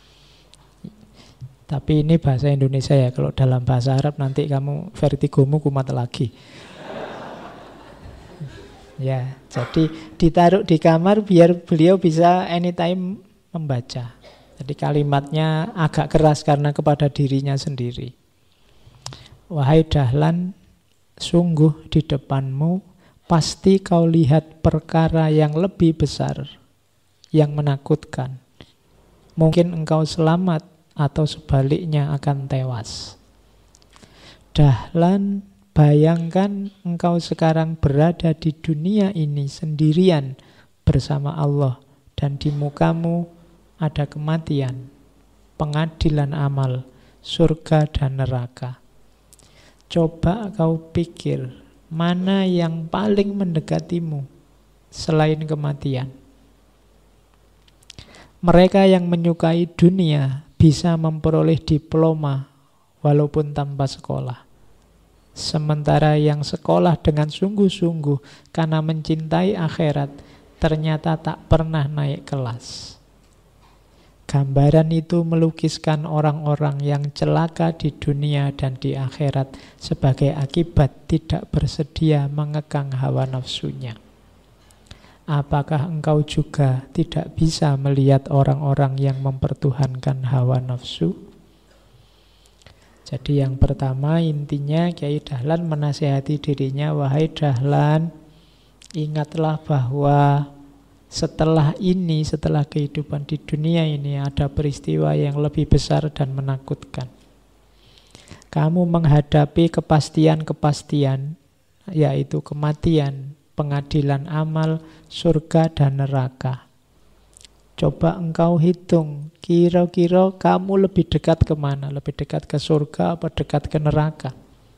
Tapi ini bahasa Indonesia ya, kalau dalam bahasa Arab nanti kamu vertigomu kumat lagi. Ya, jadi ditaruh di kamar biar beliau bisa anytime membaca. Jadi kalimatnya agak keras karena kepada dirinya sendiri. Wahai Dahlan, sungguh di depanmu pasti kau lihat perkara yang lebih besar, yang menakutkan. Mungkin engkau selamat atau sebaliknya akan tewas. Dahlan, bayangkan engkau sekarang berada di dunia ini sendirian bersama Allah, dan di mukamu ada kematian, pengadilan amal, surga dan neraka. Coba kau pikir, mana yang paling mendekatimu selain kematian? Mereka yang menyukai dunia bisa memperoleh diploma walaupun tanpa sekolah. Sementara yang sekolah dengan sungguh-sungguh karena mencintai akhirat ternyata tak pernah naik kelas. Gambaran itu melukiskan orang-orang yang celaka di dunia dan di akhirat sebagai akibat tidak bersedia mengekang hawa nafsunya. Apakah engkau juga tidak bisa melihat orang-orang yang mempertuhankan hawa nafsu? Jadi yang pertama intinya Kiai Dahlan menasihati dirinya, wahai Dahlan, ingatlah bahwa setelah ini, setelah kehidupan di dunia ini ada peristiwa yang lebih besar dan menakutkan. Kamu menghadapi kepastian-kepastian, yaitu kematian, pengadilan amal, surga dan neraka. Coba engkau hitung, kira-kira kamu lebih dekat kemana? Lebih dekat ke surga apa dekat ke neraka?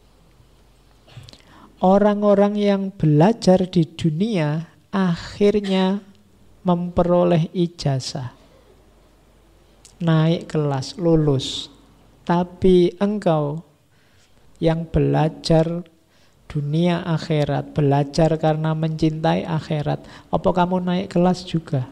Orang-orang yang belajar di dunia akhirnya memperoleh ijazah, naik kelas, lulus. Tapi engkau yang belajar dunia akhirat, belajar karena mencintai akhirat, apa kamu naik kelas juga?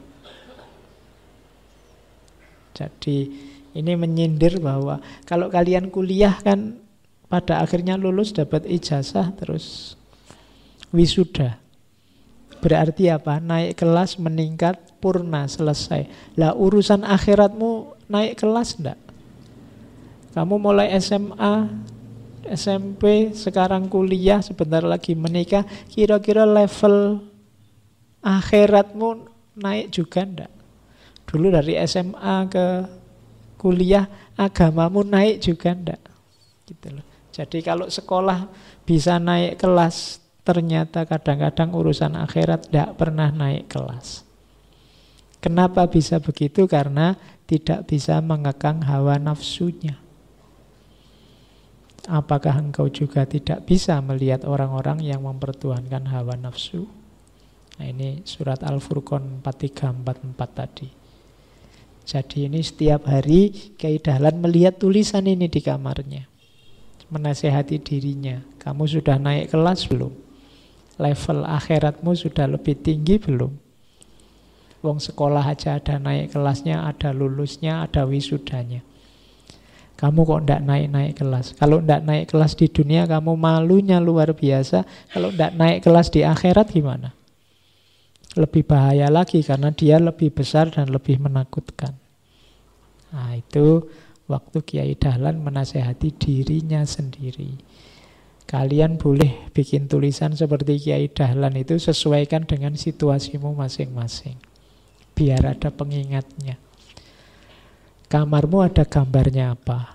Jadi ini menyindir bahwa kalau kalian kuliah kan pada akhirnya lulus dapat ijazah terus wisuda. Berarti apa? Naik kelas, meningkat, purna, selesai. Lah urusan akhiratmu naik kelas enggak? Kamu mulai SMA, SMP, sekarang kuliah, sebentar lagi menikah, kira-kira level akhiratmu naik juga enggak? Dulu dari SMA ke kuliah, agamamu naik juga enggak? Gitu loh. Jadi kalau sekolah bisa naik kelas, ternyata kadang-kadang urusan akhirat tidak pernah naik kelas. Kenapa bisa begitu? Karena tidak bisa mengekang hawa nafsunya. Apakah engkau juga tidak bisa melihat orang-orang yang mempertuhankan hawa nafsu? Nah, ini surat Al-Furqan 4344 tadi. Jadi ini setiap hari Kiai Dahlan melihat tulisan ini di kamarnya, menasehati dirinya. Kamu sudah naik kelas belum? Level akhiratmu sudah lebih tinggi belum? Wong sekolah aja ada naik kelasnya, ada lulusnya, ada wisudanya. Kamu kok ndak naik-naik kelas? Kalau ndak naik kelas di dunia, kamu malunya luar biasa. Kalau ndak naik kelas di akhirat gimana? Lebih bahaya lagi karena dia lebih besar dan lebih menakutkan. Nah, itu waktu Kiai Dahlan menasehati dirinya sendiri. Kalian boleh bikin tulisan seperti Kiai Dahlan itu, sesuaikan dengan situasimu masing-masing, biar ada pengingatnya. Kamarmu ada gambarnya apa?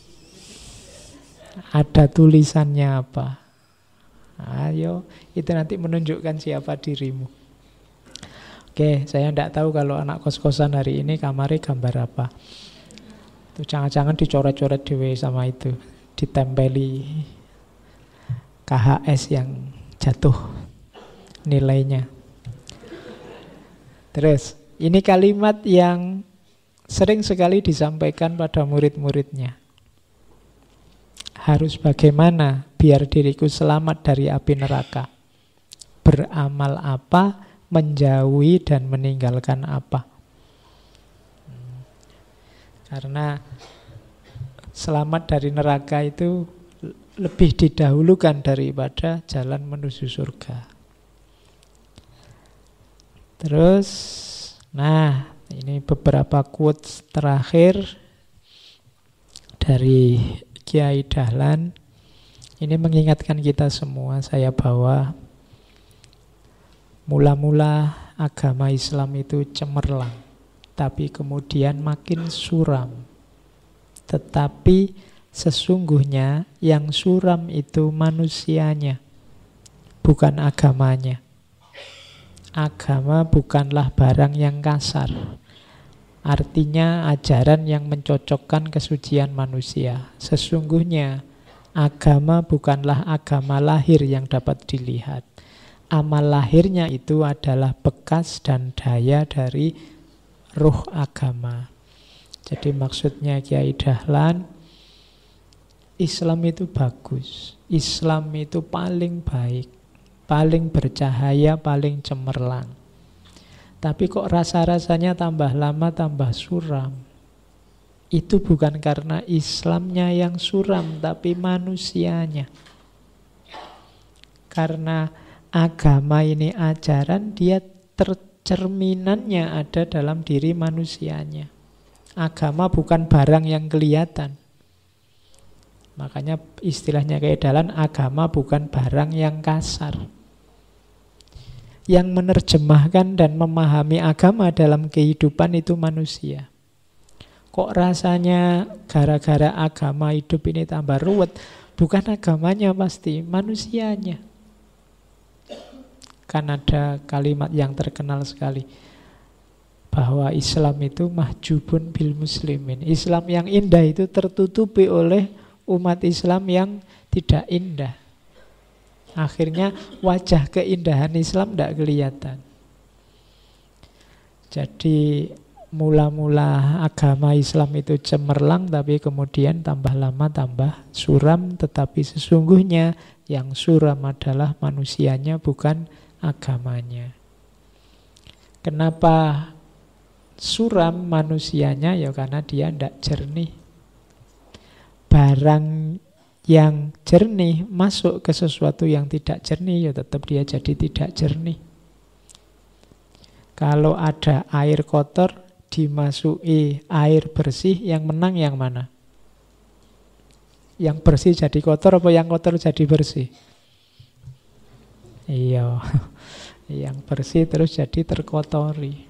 Ada tulisannya apa? Ayo, itu nanti menunjukkan siapa dirimu. Oke, saya tidak tahu kalau anak kos-kosan hari ini kamarnya gambar apa. Itu jangan-jangan dicoret-coret dewe sama itu, ditempeli KHS yang jatuh nilainya. Terus, ini kalimat yang sering sekali disampaikan pada murid-muridnya. Harus bagaimana biar diriku selamat dari api neraka? Beramal apa? Menjauhi dan meninggalkan apa? Karena selamat dari neraka itu lebih didahulukan daripada jalan menuju surga. Terus, nah, ini beberapa quotes terakhir dari Kiai Dahlan. Ini mengingatkan kita semua. Saya bawa, mula-mula agama Islam itu cemerlang, tapi kemudian makin suram. Tetapi sesungguhnya yang suram itu manusianya, bukan agamanya. Agama bukanlah barang yang kasar. Artinya ajaran yang mencocokkan kesucian manusia. Sesungguhnya agama bukanlah agama lahir yang dapat dilihat. Amal lahirnya itu adalah bekas dan daya dari ruh agama. Jadi maksudnya Kiai Dahlan, Islam itu bagus, Islam itu paling baik, paling bercahaya, paling cemerlang. Tapi kok rasa-rasanya tambah lama tambah suram. Itu bukan karena Islamnya yang suram, tapi manusianya. Karena agama ini ajaran, dia tercerminannya ada dalam diri manusianya. Agama bukan barang yang kelihatan. Makanya istilahnya kayak Dahlan, agama bukan barang yang kasar. Yang menerjemahkan dan memahami agama dalam kehidupan itu manusia. Kok rasanya gara-gara agama hidup ini tambah ruwet? Bukan agamanya pasti, manusianya. Kan ada kalimat yang terkenal sekali, bahwa Islam itu mahjubun bil muslimin. Islam yang indah itu tertutupi oleh umat Islam yang tidak indah. Akhirnya wajah keindahan Islam tidak kelihatan. Jadi mula-mula agama Islam itu cemerlang, tapi kemudian tambah lama tambah suram. Tetapi sesungguhnya yang suram adalah manusianya, bukan agamanya. Kenapa suram manusianya? Ya karena dia tidak jernih. Barang yang jernih masuk ke sesuatu yang tidak jernih, ya tetap dia jadi tidak jernih. Kalau ada air kotor dimasuki air bersih, yang menang yang mana? Yang bersih jadi kotor apa yang kotor jadi bersih? Iya, yang bersih terus jadi terkotori.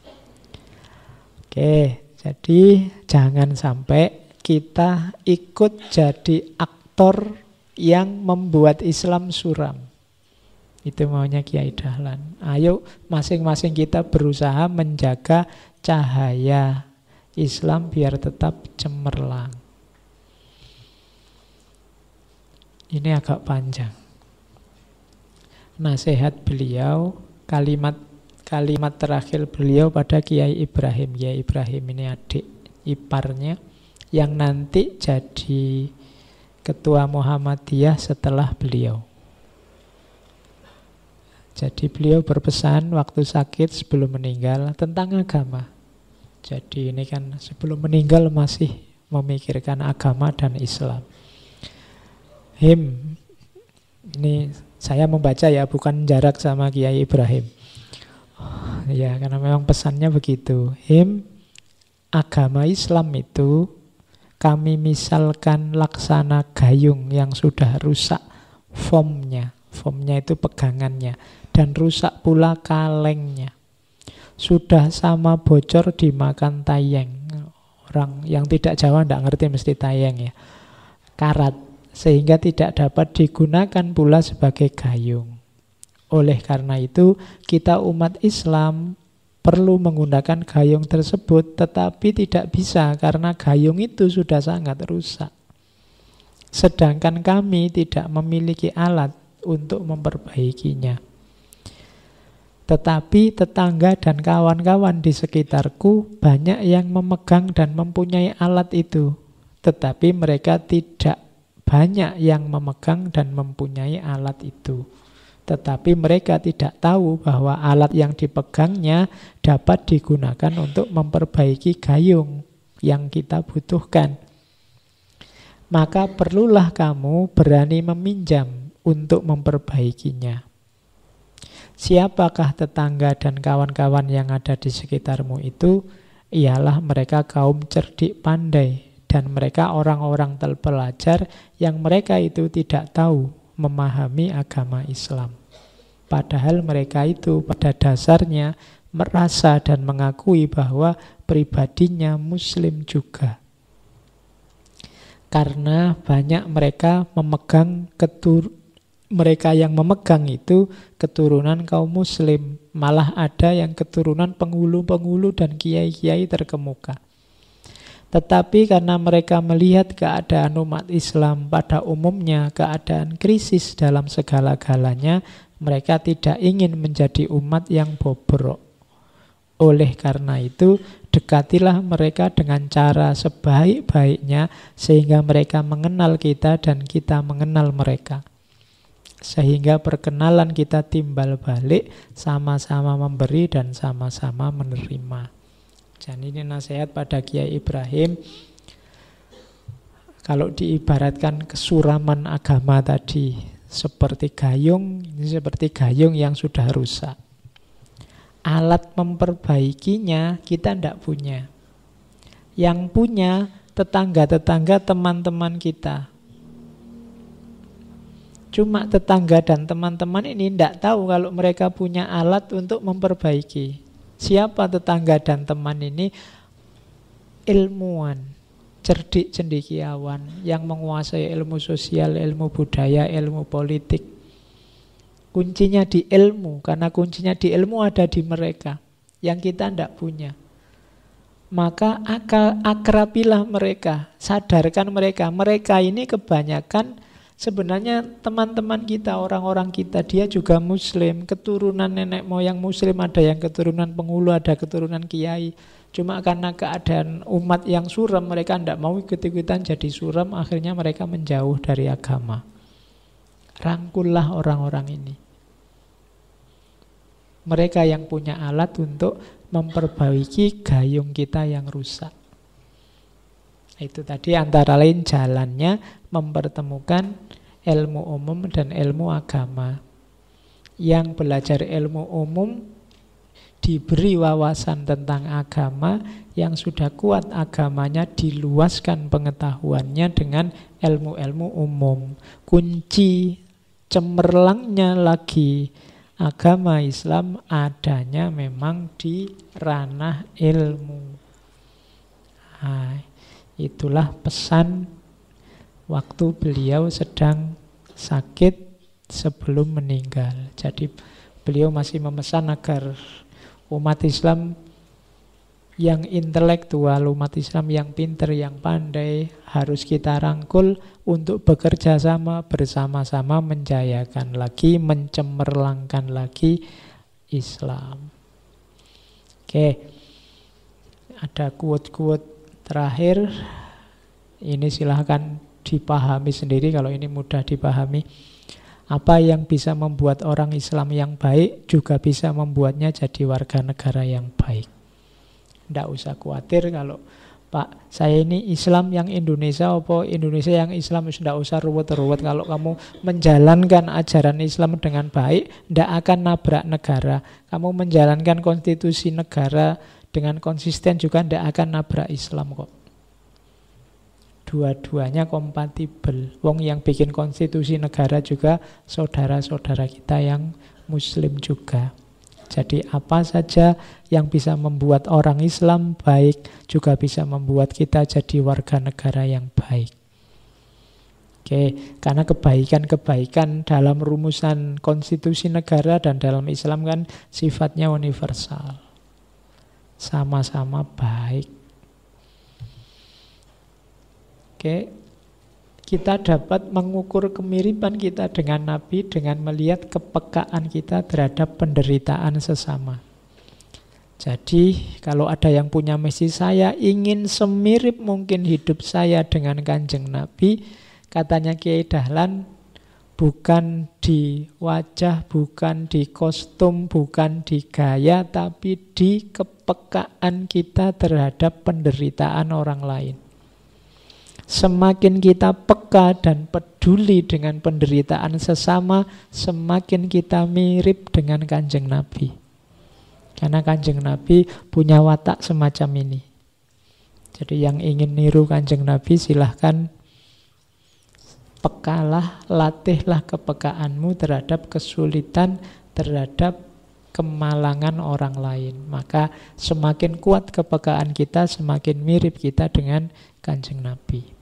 Oke, jadi jangan sampai kita ikut jadi aktor yang membuat Islam suram. Itu maunya Kiai Dahlan. Ayo masing-masing kita berusaha menjaga cahaya Islam biar tetap cemerlang. Ini agak panjang. Nasihat beliau, kalimat terakhir beliau pada Kiai Ibrahim. Kiai Ibrahim ini adik iparnya yang nanti jadi ketua Muhammadiyah setelah beliau. Jadi beliau berpesan waktu sakit sebelum meninggal tentang agama. Jadi ini kan sebelum meninggal masih memikirkan agama dan Islam. Him, ini saya membaca ya, bukan jarak sama Kiai Ibrahim. Ya, karena memang pesannya begitu. Him, agama Islam itu kami misalkan laksana gayung yang sudah rusak formnya. Formnya itu pegangannya. Dan rusak pula kalengnya. Sudah sama bocor dimakan tayeng. Orang yang tidak Jawa tidak ngerti mesti tayeng ya. Karat. Sehingga tidak dapat digunakan pula sebagai gayung. Oleh karena itu, kita umat Islam perlu menggunakan gayung tersebut, tetapi tidak bisa karena gayung itu sudah sangat rusak. Sedangkan kami tidak memiliki alat untuk memperbaikinya. Tetapi tetangga dan kawan-kawan di sekitarku banyak yang memegang dan mempunyai alat itu. Tetapi mereka tidak banyak yang memegang dan mempunyai alat itu. Tetapi mereka tidak tahu bahwa alat yang dipegangnya dapat digunakan untuk memperbaiki gayung yang kita butuhkan. Maka perlulah kamu berani meminjam untuk memperbaikinya. Siapakah tetangga dan kawan-kawan yang ada di sekitarmu itu? Ialah mereka kaum cerdik pandai. Dan mereka orang-orang terpelajar yang mereka itu tidak tahu memahami agama Islam. Padahal mereka itu pada dasarnya merasa dan mengakui bahwa pribadinya Muslim juga. Karena banyak mereka mereka yang memegang itu keturunan kaum Muslim. Malah ada yang keturunan penghulu-penghulu dan kiai-kiai terkemuka. Tetapi karena mereka melihat keadaan umat Islam pada umumnya, keadaan krisis dalam segala-galanya, mereka tidak ingin menjadi umat yang bobrok. Oleh karena itu, dekatilah mereka dengan cara sebaik-baiknya sehingga mereka mengenal kita dan kita mengenal mereka. Sehingga perkenalan kita timbal balik, sama-sama memberi dan sama-sama menerima. Dan ini nasihat pada Kiai Ibrahim. Kalau diibaratkan kesuraman agama tadi seperti gayung, ini seperti gayung yang sudah rusak. Alat memperbaikinya kita tidak punya. Yang punya tetangga-tetangga, teman-teman kita. Cuma tetangga dan teman-teman ini tidak tahu kalau mereka punya alat untuk memperbaiki. Siapa tetangga dan teman ini? Ilmuwan, cerdik cendekiawan yang menguasai ilmu sosial, ilmu budaya, ilmu politik. Kuncinya di ilmu, karena kuncinya di ilmu ada di mereka yang kita tidak punya. Maka akrabilah mereka, sadarkan mereka. Mereka ini kebanyakan sebenarnya teman-teman kita, orang-orang kita, dia juga Muslim, keturunan nenek moyang Muslim, ada yang keturunan penghulu, ada keturunan kiai. Cuma karena keadaan umat yang suram, mereka tidak mau ikut-ikutan jadi suram, akhirnya mereka menjauh dari agama. Rangkullah orang-orang ini. Mereka yang punya alat untuk memperbaiki gayung kita yang rusak. Itu tadi antara lain jalannya mempertemukan ilmu umum dan ilmu agama. Yang belajar ilmu umum diberi wawasan tentang agama, yang sudah kuat agamanya diluaskan pengetahuannya dengan ilmu-ilmu umum. Kunci cemerlangnya lagi agama Islam adanya memang di ranah ilmu. Nah, itulah pesan waktu beliau sedang sakit sebelum meninggal. Jadi beliau masih memesan agar umat Islam yang intelektual, umat Islam yang pinter, yang pandai, harus kita rangkul untuk bekerja sama bersama-sama menjayakan lagi, mencemerlangkan lagi Islam. Oke, ada quote-quote terakhir. Ini silahkan dipahami sendiri kalau ini mudah dipahami. Apa yang bisa membuat orang Islam yang baik juga bisa membuatnya jadi warga negara yang baik. Tidak usah khawatir kalau Pak, saya ini Islam yang Indonesia, apa Indonesia yang Islam, tidak usah ruwet-ruwet. Kalau kamu menjalankan ajaran Islam dengan baik, tidak akan nabrak negara. Kamu menjalankan konstitusi negara dengan konsisten juga tidak akan nabrak Islam kok. Dua-duanya kompatibel. Wong yang bikin konstitusi negara juga saudara-saudara kita yang Muslim juga. Jadi apa saja yang bisa membuat orang Islam baik juga bisa membuat kita jadi warga negara yang baik. Oke, karena kebaikan-kebaikan dalam rumusan konstitusi negara dan dalam Islam kan sifatnya universal. Sama-sama baik. Oke, kita dapat mengukur kemiripan kita dengan Nabi dengan melihat kepekaan kita terhadap penderitaan sesama. Jadi, kalau ada yang punya misi, saya ingin semirip mungkin hidup saya dengan Kanjeng Nabi, katanya Kiai Dahlan, bukan di wajah, bukan di kostum, bukan di gaya, tapi di kepekaan kita terhadap penderitaan orang lain. Semakin kita peka dan peduli dengan penderitaan sesama, semakin kita mirip dengan Kanjeng Nabi. Karena Kanjeng Nabi punya watak semacam ini. Jadi yang ingin niru Kanjeng Nabi silahkan pekalah, latihlah kepekaanmu terhadap kesulitan, terhadap kemalangan orang lain. Maka semakin kuat kepekaan kita, semakin mirip kita dengan Kanjeng Nabi.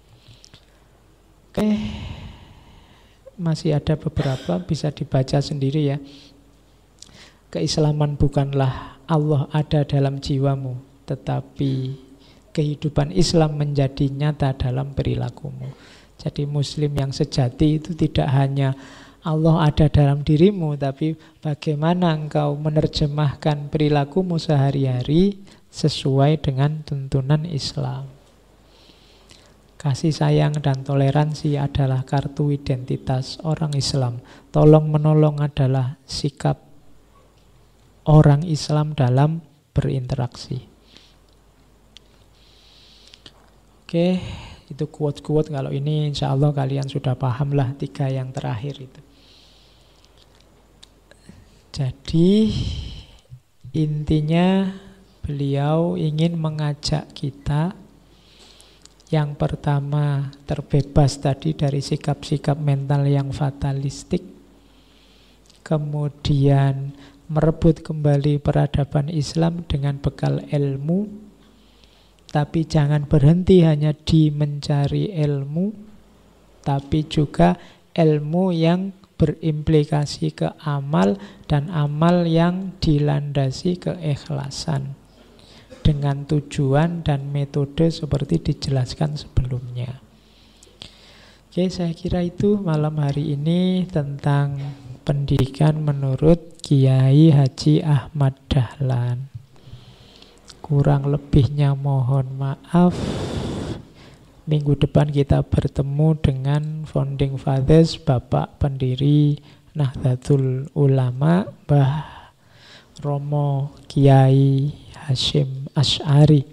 Oke, masih ada beberapa bisa dibaca sendiri ya. Keislaman bukanlah Allah ada dalam jiwamu, tetapi kehidupan Islam menjadi nyata dalam perilakumu. Jadi Muslim yang sejati itu tidak hanya Allah ada dalam dirimu, tapi bagaimana engkau menerjemahkan perilakumu sehari-hari sesuai dengan tuntunan Islam. Kasih sayang dan toleransi adalah kartu identitas orang Islam. Tolong menolong adalah sikap orang Islam dalam berinteraksi. Oke, itu quote-quote. Kalau ini insya Allah kalian sudah paham lah 3 yang terakhir itu. Jadi intinya beliau ingin mengajak kita yang pertama terbebas tadi dari sikap-sikap mental yang fatalistik, kemudian merebut kembali peradaban Islam dengan bekal ilmu, tapi jangan berhenti hanya di mencari ilmu, tapi juga ilmu yang berimplikasi ke amal dan amal yang dilandasi keikhlasan dengan tujuan dan metode seperti dijelaskan sebelumnya. Oke, saya kira itu malam hari ini tentang pendidikan menurut Kiai Haji Ahmad Dahlan. Kurang lebihnya mohon maaf. Minggu depan kita bertemu dengan Founding Fathers, Bapak pendiri Nahdlatul Ulama, Mbah Romo Kiai Hasyim Asy'ari.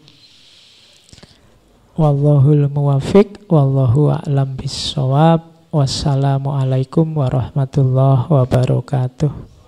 Wallahul muwafiq, wallahu a'lam bissawab. Wassalamualaikum warahmatullahi wabarakatuh.